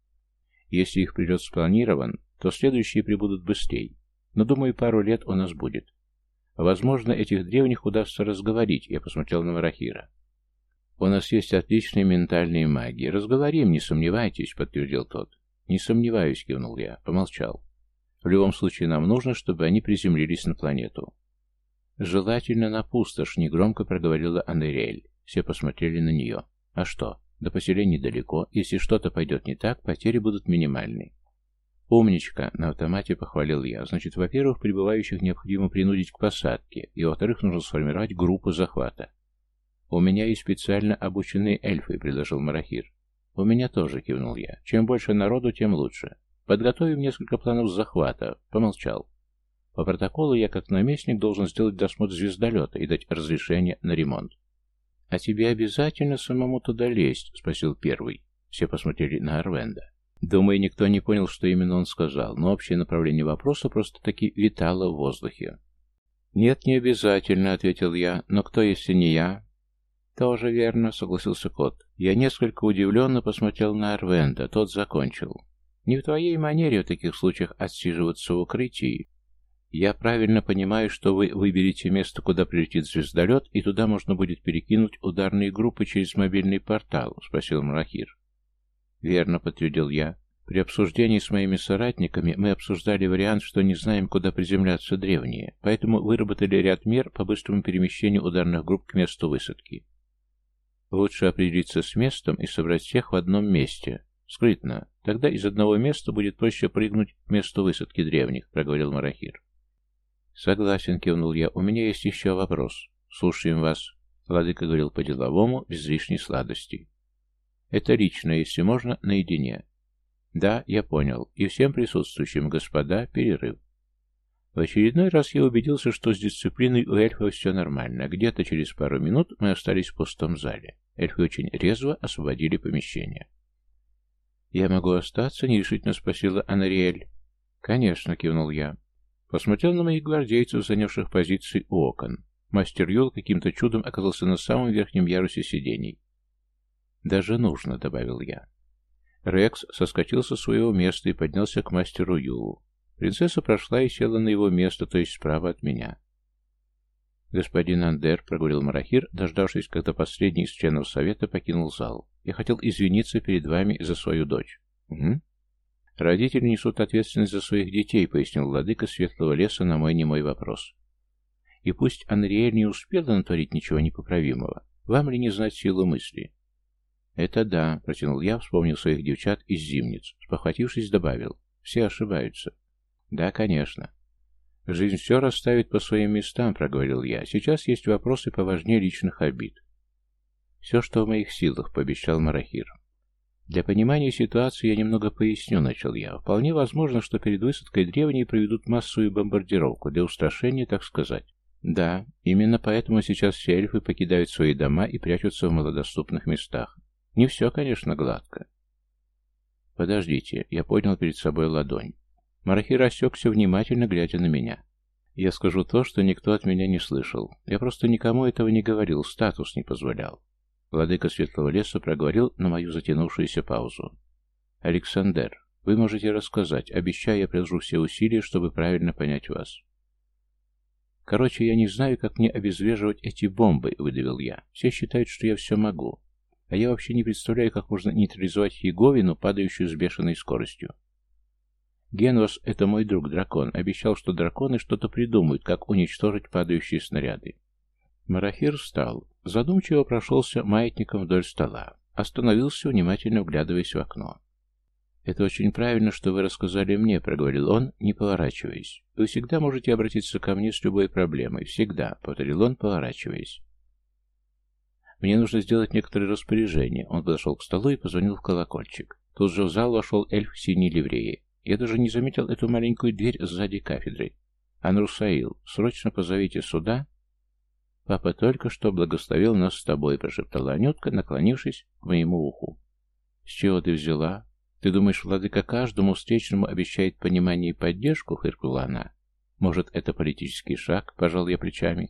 [SPEAKER 1] Если их прилет спланирован, то следующие прибудут быстрее. Но, думаю, пару лет у нас будет. Возможно, этих древних удастся разговорить», — я посмотрел на Марахира. «У нас есть отличные ментальные маги. Разговорим, не сомневайтесь», — подтвердил тот. «Не сомневаюсь», — кивнул я, помолчал. «В любом случае нам нужно, чтобы они приземлились на планету». «Желательно на пустошь», — негромко проговорила Андериэль. Все посмотрели на нее. «А что? До поселения далеко. Если что-то пойдет не так, потери будут минимальны». «Умничка!» — на автомате похвалил я. «Значит, во-первых, прибывающих необходимо принудить к посадке, и, во-вторых, нужно сформировать группу захвата». «У меня есть специально обученные эльфы», — предложил Марахир. «У меня тоже», — кивнул я. «Чем больше народу, тем лучше. Подготовим несколько планов захвата». Помолчал. «По протоколу я, как наместник, должен сделать досмотр звездолета и дать разрешение на ремонт». «А тебе обязательно самому туда лезть?» — спросил первый. Все посмотрели на Арвенда. Думаю, никто не понял, что именно он сказал, но общее направление вопроса просто-таки витало в воздухе. «Нет, не обязательно», — ответил я. «Но кто, если не я?» «Тоже верно», — согласился кот. Я несколько удивленно посмотрел на Арвенда, тот закончил. «Не в твоей манере в таких случаях отсиживаться в укрытии. Я правильно понимаю, что вы выберете место, куда прилетит звездолет, и туда можно будет перекинуть ударные группы через мобильный портал?» — спросил Марахир. «Верно», — подтвердил я. «При обсуждении с моими соратниками мы обсуждали вариант, что не знаем, куда приземлятся древние, поэтому выработали ряд мер по быстрому перемещению ударных групп к месту высадки. Лучше определиться с местом и собрать всех в одном месте. Скрытно. Тогда из одного места будет проще прыгнуть к месту высадки древних», — проговорил Марахир. «Согласен», — кивнул я. «У меня есть еще вопрос». «Слушаем вас», — владыка говорил по-деловому, без лишней сладости. «Это лично, если можно, наедине». «Да, я понял. И всем присутствующим, господа, перерыв». В очередной раз я убедился, что с дисциплиной у эльфа все нормально. Где-то через пару минут мы остались в пустом зале. Эльфы очень резво освободили помещение. «Я могу остаться?» — нерешительно спросила Анариэль. «Конечно», — кивнул я. Посмотрел на моих гвардейцев, занявших позиции у окон. Мастер Юл каким-то чудом оказался на самом верхнем ярусе сидений. «Даже нужно», — добавил я. Рекс соскочил со своего места и поднялся к мастеру Юлу. Принцесса прошла и села на его место, то есть справа от меня. «Господин Андер», — проговорил Марахир, дождавшись, когда последний из членов совета покинул зал. «Я хотел извиниться перед вами за свою дочь». «Угу». «Родители несут ответственность за своих детей», — пояснил владыка Светлого Леса на мой немой вопрос. «И пусть Анриэль не успела натворить ничего непоправимого, вам ли не знать силу мысли?» «Это да», — протянул я, вспомнил своих девчат из Зимниц. Спохватившись, добавил. «Все ошибаются». «Да, конечно». «Жизнь все расставит по своим местам», — проговорил я. «Сейчас есть вопросы поважнее личных обид». «Все, что в моих силах», — пообещал Марахир. «Для понимания ситуации я немного поясню», — начал я. «Вполне возможно, что перед высадкой древние проведут массовую бомбардировку, для устрашения, так сказать. Да, именно поэтому сейчас все эльфы покидают свои дома и прячутся в малодоступных местах. Не все, конечно, гладко». «Подождите», — я поднял перед собой ладонь. Марахир осекся, внимательно глядя на меня. «Я скажу то, что никто от меня не слышал. Я просто никому этого не говорил, статус не позволял». Владыка Светлого Леса проговорил на мою затянувшуюся паузу. «Александр, вы можете рассказать. Обещаю, я приложу все усилия, чтобы правильно понять вас». «Короче, я не знаю, как мне обезвреживать эти бомбы», — выдавил я. «Все считают, что я все могу. А я вообще не представляю, как можно нейтрализовать Еговину, падающую с бешеной скоростью. Генвас, это мой друг-дракон, обещал, что драконы что-то придумают, как уничтожить падающие снаряды». Марахир встал, задумчиво прошелся маятником вдоль стола, остановился, внимательно вглядываясь в окно. «Это очень правильно, что вы рассказали мне», — проговорил он, не поворачиваясь. «Вы всегда можете обратиться ко мне с любой проблемой. Всегда», — повторил он, поворачиваясь. «Мне нужно сделать некоторые распоряжения». Он подошел к столу и позвонил в колокольчик. Тут же в зал вошел эльф в синей ливреи. Я даже не заметил эту маленькую дверь сзади кафедры. «Анрусаил, срочно позовите сюда». «Папа только что благословил нас с тобой», — прошептала Анютка, наклонившись к моему уху. «С чего ты взяла? Ты думаешь, владыка каждому встречному обещает понимание и поддержку?» — фыркнула она. «Может, это политический шаг?» — пожал я плечами.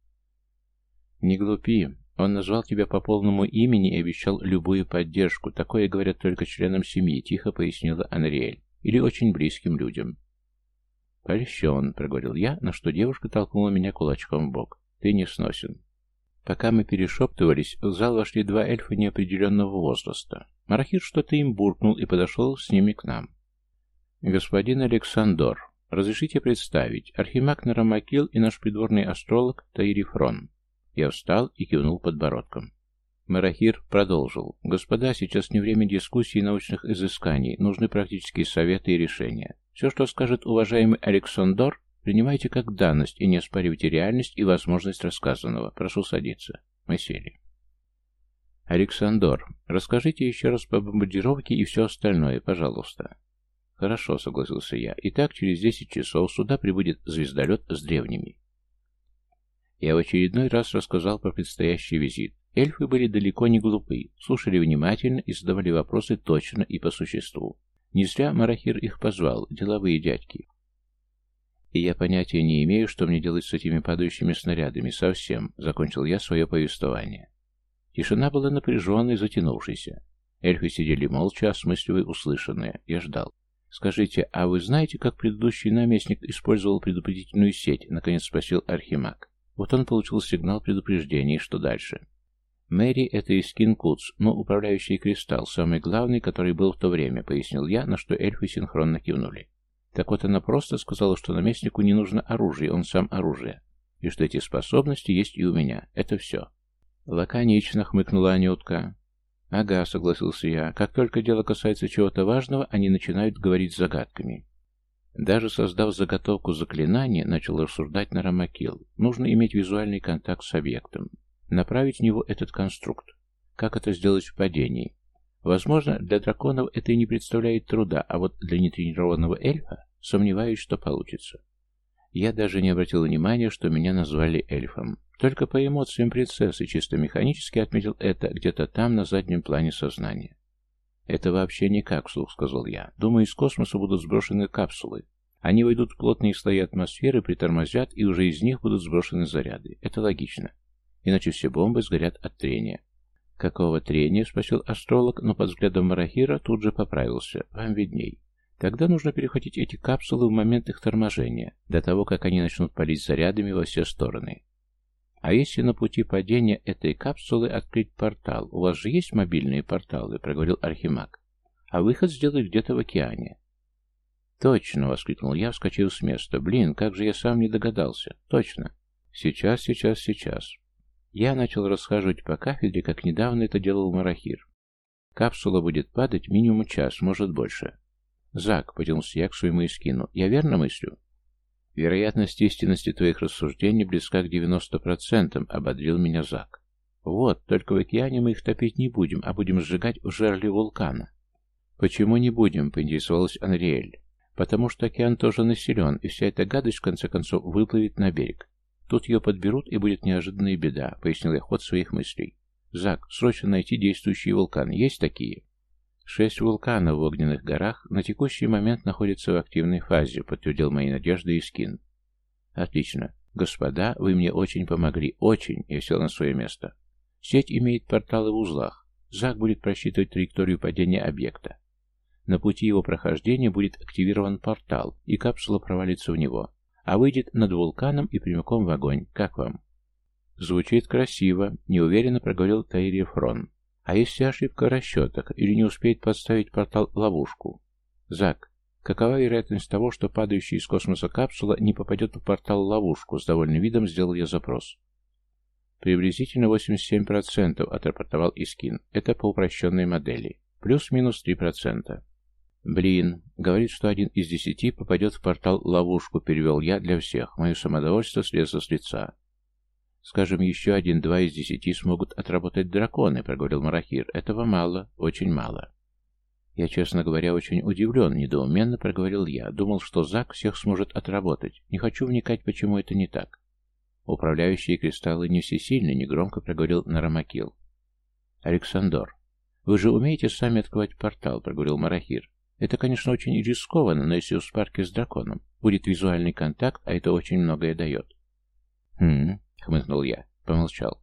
[SPEAKER 1] «Не глупи. Он назвал тебя по полному имени и обещал любую поддержку. Такое говорят только членам семьи», — тихо пояснила Анриэль. «Или очень близким людям». «Польщен», — проговорил я, на что девушка толкнула меня кулачком в бок. «Ты не сносен». Пока мы перешептывались, в зал вошли два эльфа неопределенного возраста. Марахир что-то им буркнул и подошел с ними к нам. «Господин Александр, разрешите представить, архимаг Нарамакил и наш придворный астролог Таирифрон». Я встал и кивнул подбородком. Марахир продолжил. «Господа, сейчас не время дискуссий и научных изысканий, нужны практические советы и решения. Все, что скажет уважаемый Александр, принимайте как данность и не оспаривайте реальность и возможность рассказанного. Прошу садиться». Мы сели. «Александр, расскажите еще раз по бомбардировке и все остальное, пожалуйста». «Хорошо», — согласился я. «Итак, через десять часов сюда прибудет звездолет с древними». Я в очередной раз рассказал про предстоящий визит. Эльфы были далеко не глупы, слушали внимательно и задавали вопросы точно и по существу. Не зря Марахир их позвал, деловые дядьки. «И я понятия не имею, что мне делать с этими падающими снарядами, совсем», — закончил я свое повествование. Тишина была напряженной, затянувшейся. Эльфы сидели молча, осмысливая услышанное. Я ждал. «Скажите, а вы знаете, как предыдущий наместник использовал предупредительную сеть?» — наконец спросил архимаг. Вот он получил сигнал предупреждения, и что дальше? «Мэри — это Искин Куц, но управляющий кристалл, самый главный, который был в то время», — пояснил я, на что эльфы синхронно кивнули. Так вот, она просто сказала, что наместнику не нужно оружие, он сам оружие, и что эти способности есть и у меня. Это все. Лаконично хмыкнула Анютка. «Ага», — согласился я. «Как только дело касается чего-то важного, они начинают говорить загадками». Даже создав заготовку заклинания, начал рассуждать Нарамакил. Нужно иметь визуальный контакт с объектом. Направить в него этот конструкт. Как это сделать в падении? Возможно, для драконов это и не представляет труда, а вот для нетренированного эльфа сомневаюсь, что получится. Я даже не обратил внимания, что меня назвали эльфом. Только по эмоциям принцессы чисто механически отметил это где-то там, на заднем плане сознания. «Это вообще никак», — вслух сказал я. «Думаю, из космоса будут сброшены капсулы. Они войдут в плотные слои атмосферы, притормозят, и уже из них будут сброшены заряды. Это логично. Иначе все бомбы сгорят от трения. «Какого трения?» — спросил астролог, но под взглядом Марахира тут же поправился. «Вам видней. Тогда нужно перехватить эти капсулы в момент их торможения, до того, как они начнут палить зарядами во все стороны. А если на пути падения этой капсулы открыть портал? У вас же есть мобильные порталы?» — проговорил Архимаг. «А выход сделать где-то в океане». «Точно!» — воскликнул я, вскочив с места. «Блин, как же я сам не догадался! Точно! Сейчас, сейчас, сейчас!» Я начал расхаживать по кафедре, как недавно это делал Марахир. «Капсула будет падать минимум час, может больше». «Зак», — потянулся я к своему эскину, — «я верно мыслю?» «Вероятность истинности твоих рассуждений близка к девяноста процентам», — ободрил меня Зак. «Вот, только в океане мы их топить не будем, а будем сжигать в жерле вулкана». «Почему не будем?» — поинтересовалась Анриэль. «Потому что океан тоже населен, и вся эта гадость в конце концов выплывет на берег. Тут ее подберут, и будет неожиданная беда», — пояснил я ход своих мыслей. «Зак, срочно найти действующие вулканы. Есть такие?» «Шесть вулканов в огненных горах на текущий момент находятся в активной фазе», — подтвердил мои надежды Искин. «Отлично. Господа, вы мне очень помогли. Очень!» — я сел на свое место. «Сеть имеет порталы в узлах. Зак будет просчитывать траекторию падения объекта. На пути его прохождения будет активирован портал, и капсула провалится в него, а выйдет над вулканом и прямиком в огонь. Как вам?» «Звучит красиво», — неуверенно проговорил Таирия Фрон. «А если ошибка в расчетах, или не успеет подставить портал ловушку?» «Зак, какова вероятность того, что падающая из космоса капсула не попадет в портал ловушку?» С довольным видом сделал я запрос. «Приблизительно восемьдесят семь процентов», — отрапортовал Искин. «Это по упрощенной модели. Плюс-минус три процента». «Блин, говорит, что один из десяти попадет в портал ловушку», — перевел я для всех. Мое самодовольство слезло с лица. «Скажем, еще один-два из десяти смогут отработать драконы», — проговорил Марахир. «Этого мало, очень мало». «Я, честно говоря, очень удивлен», — недоуменно проговорил я. «Думал, что Зак всех сможет отработать. Не хочу вникать, почему это не так». «Управляющие кристаллы не всесильны», — негромко проговорил Нарамакил. «Александр, вы же умеете сами открывать портал», — проговорил Марахир. «Это, конечно, очень рискованно, но если у Спарки с драконом будет визуальный контакт, а это очень многое дает». «Хм...» — хмыкнул я, помолчал.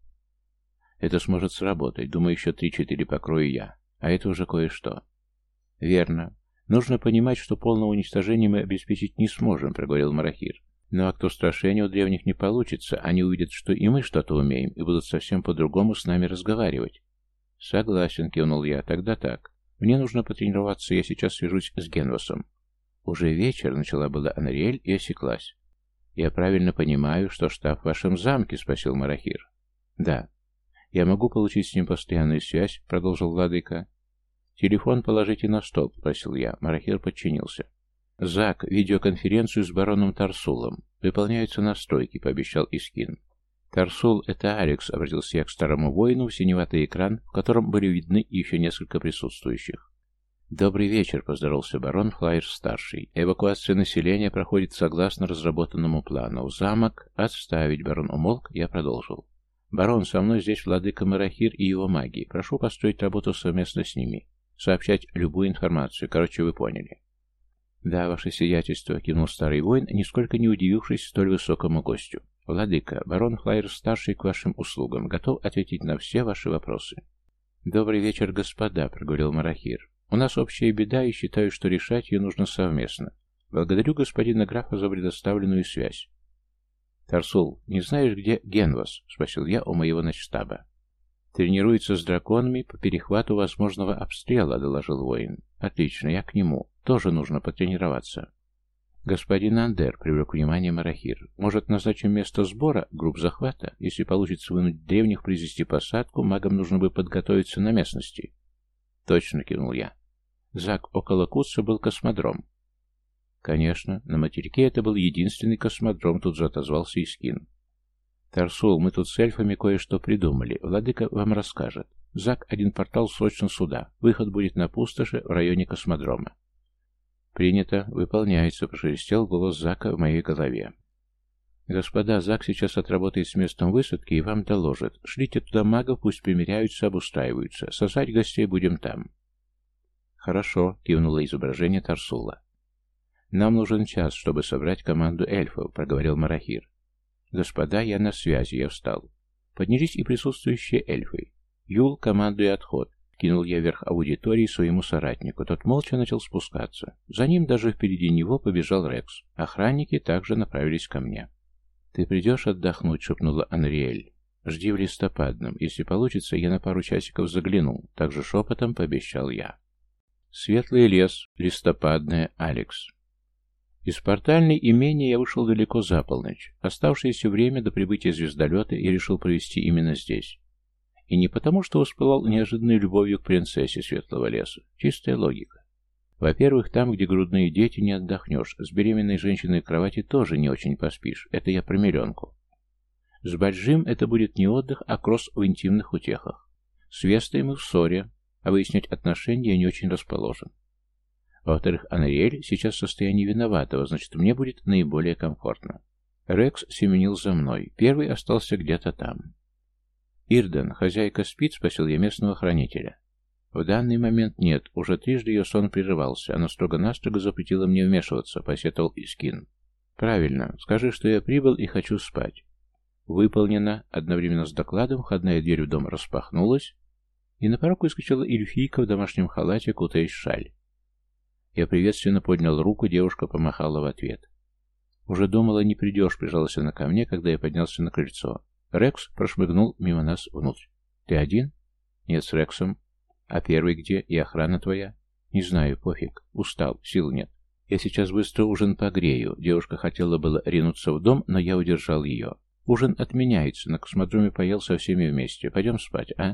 [SPEAKER 1] «Это сможет сработать. Думаю, еще три-четыре покрою я. А это уже кое-что». «Верно. Нужно понимать, что полного уничтожения мы обеспечить не сможем», — проговорил Марахир. «Ну а кто страшнее у древних не получится. Они увидят, что и мы что-то умеем, и будут совсем по-другому с нами разговаривать». «Согласен», — кивнул я. «Тогда так. Мне нужно потренироваться, я сейчас свяжусь с Генвасом». «Уже вечер», — начала была Анриэль и осеклась. «Я правильно понимаю, что штаб в вашем замке?» — спросил Марахир. «Да». «Я могу получить с ним постоянную связь?» — продолжил владыка. «Телефон положите на стол», — попросил я. Марахир подчинился. «Зак, видеоконференцию с бароном Тарсулом. Выполняются настройки», — пообещал Искин. «Тарсул — это Алекс», — обратился я к старому воину в синеватый экран, в котором были видны еще несколько присутствующих. «Добрый вечер», — поздоровался барон Флайер-старший. «Эвакуация населения проходит согласно разработанному плану. Замок отставить», — барон умолк, я продолжил. «Барон, со мной здесь владыка Марахир и его маги. Прошу построить работу совместно с ними. Сообщать любую информацию. Короче, вы поняли». «Да, ваше сиятельство», — кивнул старый воин, нисколько не удивившись столь высокому гостю. «Владыка, барон Флайер-старший к вашим услугам. Готов ответить на все ваши вопросы». «Добрый вечер, господа», — проговорил Марахир. «У нас общая беда, и считаю, что решать ее нужно совместно. Благодарю господина графа за предоставленную связь». «Тарсул, не знаешь, где Генвас?» — спросил я у моего начштаба. «Тренируется с драконами по перехвату возможного обстрела», — доложил воин. «Отлично, я к нему. Тоже нужно потренироваться». «Господин Андер», — привлек внимание Марахир, — «может, назначим место сбора групп захвата? Если получится вынуть древних, произвести посадку, магам нужно бы подготовиться на местности». «Точно», — кивнул я. «Зак, около Кутса был космодром». «Конечно, на материке это был единственный космодром», — тут же отозвался Искин. «Тарсул, мы тут с эльфами кое-что придумали. Владыка вам расскажет. Зак, один портал срочно сюда. Выход будет на пустоши в районе космодрома». «Принято. Выполняется», — прошелестел голос Зака в моей голове. «Господа, Зак сейчас отработает с местом высадки и вам доложит. Шлите туда магов, пусть примиряются, обустраиваются. Сосать гостей будем там». «Хорошо», — кивнуло изображение Тарсула. «Нам нужен час, чтобы собрать команду эльфов», — проговорил Марахир. «Господа, я на связи», — я встал. Поднялись и присутствующие эльфы. «Юл, командуй отход», — кинул я вверх аудитории своему соратнику. Тот молча начал спускаться. За ним даже впереди него побежал Рекс. Охранники также направились ко мне. «Ты придешь отдохнуть?» — шепнула Анриэль. «Жди в листопадном. Если получится, я на пару часиков загляну», — также шепотом пообещал я. Светлый лес, листопадная, Алекс. Из портальной имения я вышел далеко за полночь. Оставшееся время до прибытия звездолета я решил провести именно здесь. И не потому, что воспылал неожиданной любовью к принцессе Светлого леса. Чистая логика. Во-первых, там, где грудные дети, не отдохнешь. С беременной женщиной в кровати тоже не очень поспишь. Это я про миллионку. С Баджим это будет не отдых, а кросс в интимных утехах. С Вестой мы в ссоре, а выяснять отношения я не очень расположен. Во-вторых, Анриэль сейчас в состоянии виноватого, значит, мне будет наиболее комфортно. Рекс семенил за мной. Первый остался где-то там. «Ирден, хозяйка спит?» — спросил я местного хранителя. «В данный момент нет. Уже трижды ее сон прерывался. Она строго-настрого запретила мне вмешиваться», — посетовал Искин. «Правильно. Скажи, что я прибыл и хочу спать». «Выполнено». Одновременно с докладом входная дверь в дом распахнулась, и на порог выскочила эльфийка в домашнем халате, кутаясь в шаль. Я приветственно поднял руку, девушка помахала в ответ. «Уже думала, не придешь», — прижалась она ко мне, когда я поднялся на крыльцо. Рекс прошмыгнул мимо нас внутрь. «Ты один?» «Нет, с Рексом». «А первый где? И охрана твоя?» «Не знаю, пофиг. Устал, сил нет. Я сейчас быстро ужин погрею». Девушка хотела было ринуться в дом, но я удержал ее. «Ужин отменяется. На космодроме поел со всеми вместе. Пойдем спать, а?»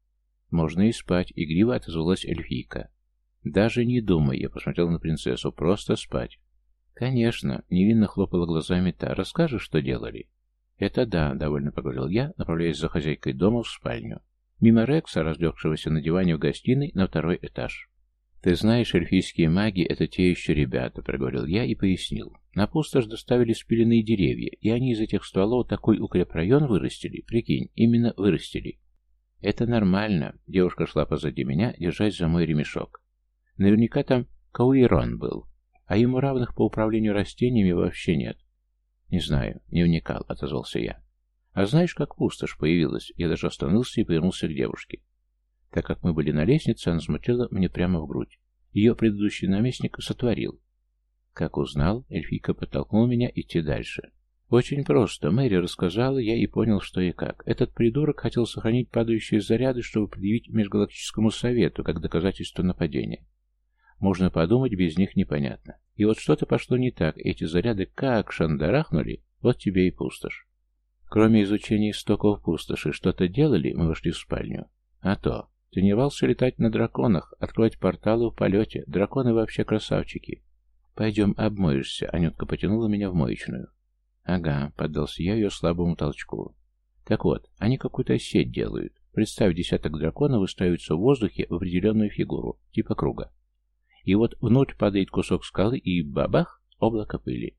[SPEAKER 1] «Можно и спать», — игриво отозвалась эльфийка. «Даже не думай», — я посмотрел на принцессу, — «просто спать». «Конечно», — невинно хлопала глазами та, — «расскажешь, что делали?» «Это да», — довольно поговорил я, направляясь за хозяйкой дома в спальню. Мимо Рекса, разлегшегося на диване в гостиной, на второй этаж. «Ты знаешь, эльфийские маги — это те еще ребята», — проговорил я и пояснил. «На пустошь доставили спиленные деревья, и они из этих стволов такой укрепрайон вырастили, прикинь, именно вырастили». «Это нормально», — девушка шла позади меня, держась за мой ремешок. «Наверняка там Кауирон был, а ему равных по управлению растениями вообще нет». «Не знаю, не вникал», — отозвался я. «А знаешь, как пустошь появилась?» Я даже остановился и повернулся к девушке. Так как мы были на лестнице, она смотрела мне прямо в грудь. Ее предыдущий наместник сотворил. Как узнал, эльфийка подтолкнула меня идти дальше. Очень просто. Мэри рассказала, я и понял, что и как. Этот придурок хотел сохранить падающие заряды, чтобы предъявить Межгалактическому совету, как доказательство нападения. Можно подумать, без них непонятно. И вот что-то пошло не так. Эти заряды как шандарахнули, вот тебе и пустошь. Кроме изучения истоков пустоши, что-то делали, мы вошли в спальню. А то. Тренировался летать на драконах, открывать порталы в полете. Драконы вообще красавчики. Пойдем обмоешься. Анютка потянула меня в моечную. Ага, поддался я ее слабому толчку. Так вот, они какую-то сеть делают. Представь, десяток драконов выстраиваются в воздухе в определенную фигуру, типа круга. И вот внутрь падает кусок скалы и бабах, облако пыли.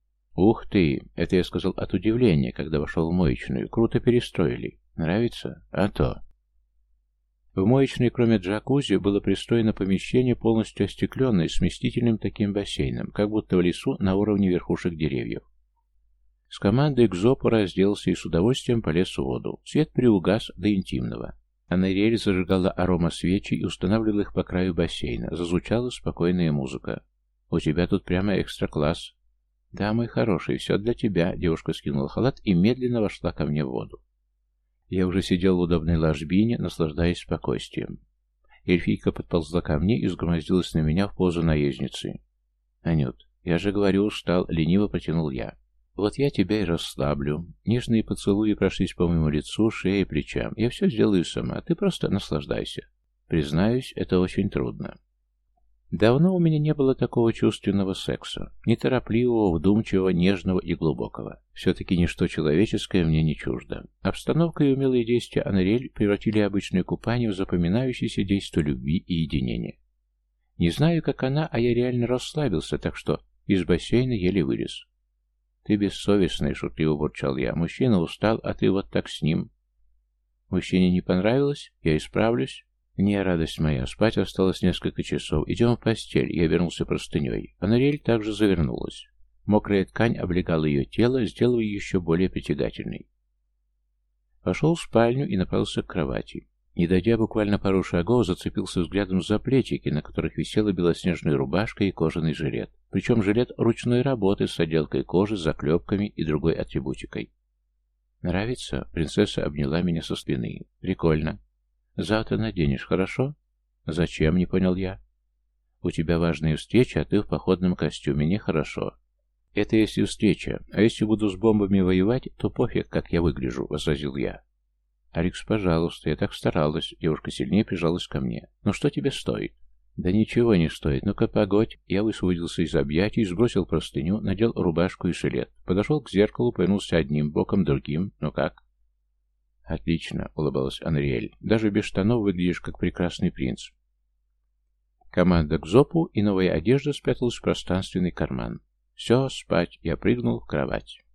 [SPEAKER 1] Ух ты, это я сказал от удивления, когда вошел в моечную. Круто перестроили. Нравится? А то. В моечной, кроме джакузи, было пристроено помещение, полностью остекленное, с вместительным таким бассейном, как будто в лесу на уровне верхушек деревьев. С командой Кзопу разделался и с удовольствием полез в воду. Свет приугас до интимного. Анриэль зажигала арома свечи и устанавливала их по краю бассейна. Зазвучала спокойная музыка. «У тебя тут прямо экстра-класс». «Да, мой хороший, все для тебя», — девушка скинула халат и медленно вошла ко мне в воду. Я уже сидел в удобной ложбине, наслаждаясь спокойствием. Эльфийка подползла ко мне и сгромоздилась на меня в позу наездницы. «Анют, я же говорю, устал», — лениво протянул я. «Вот я тебя и расслаблю». Нежные поцелуи прошлись по моему лицу, шее и плечам. «Я все сделаю сама, ты просто наслаждайся». Признаюсь, это очень трудно. Давно у меня не было такого чувственного секса. Неторопливого, вдумчивого, нежного и глубокого. Все-таки ничто человеческое мне не чуждо. Обстановка и умелые действия Анриэль превратили обычное купание в запоминающееся действие любви и единения. Не знаю, как она, а я реально расслабился, так что из бассейна еле вылез. «Ты бессовестный», — шутливо бурчал я. «Мужчина устал, а ты вот так с ним». «Мужчине не понравилось? Я исправлюсь». «Не, радость моя, спать осталось несколько часов. Идем в постель». Я вернулся простыней. Анриэль также завернулась. Мокрая ткань облегала ее тело, сделав ее еще более притягательной. Пошел в спальню и направился к кровати. Не дойдя буквально пару шагов, зацепился взглядом за плечики, на которых висела белоснежная рубашка и кожаный жилет. Причем жилет ручной работы с отделкой кожи, заклепками и другой атрибутикой. «Нравится?» — принцесса обняла меня со спины. «Прикольно. Завтра наденешь, хорошо?» «Зачем?» — не понял я. «У тебя важная встреча, а ты в походном костюме. Нехорошо». «Это если встреча. А если буду с бомбами воевать, то пофиг, как я выгляжу», — возразил я. «Алекс, пожалуйста, я так старалась». Девушка сильнее прижалась ко мне. «Ну что тебе стоит?» «Да ничего не стоит. Ну-ка, погодь». Я высвободился из объятий, сбросил простыню, надел рубашку и жилет. Подошел к зеркалу, повернулся одним боком, другим. «Ну как?» «Отлично», — улыбалась Анриэль. «Даже без штанов выглядишь как прекрасный принц». Команда к зопу, и новая одежда спряталась в пространственный карман. «Все, спать». Я прыгнул в кровать.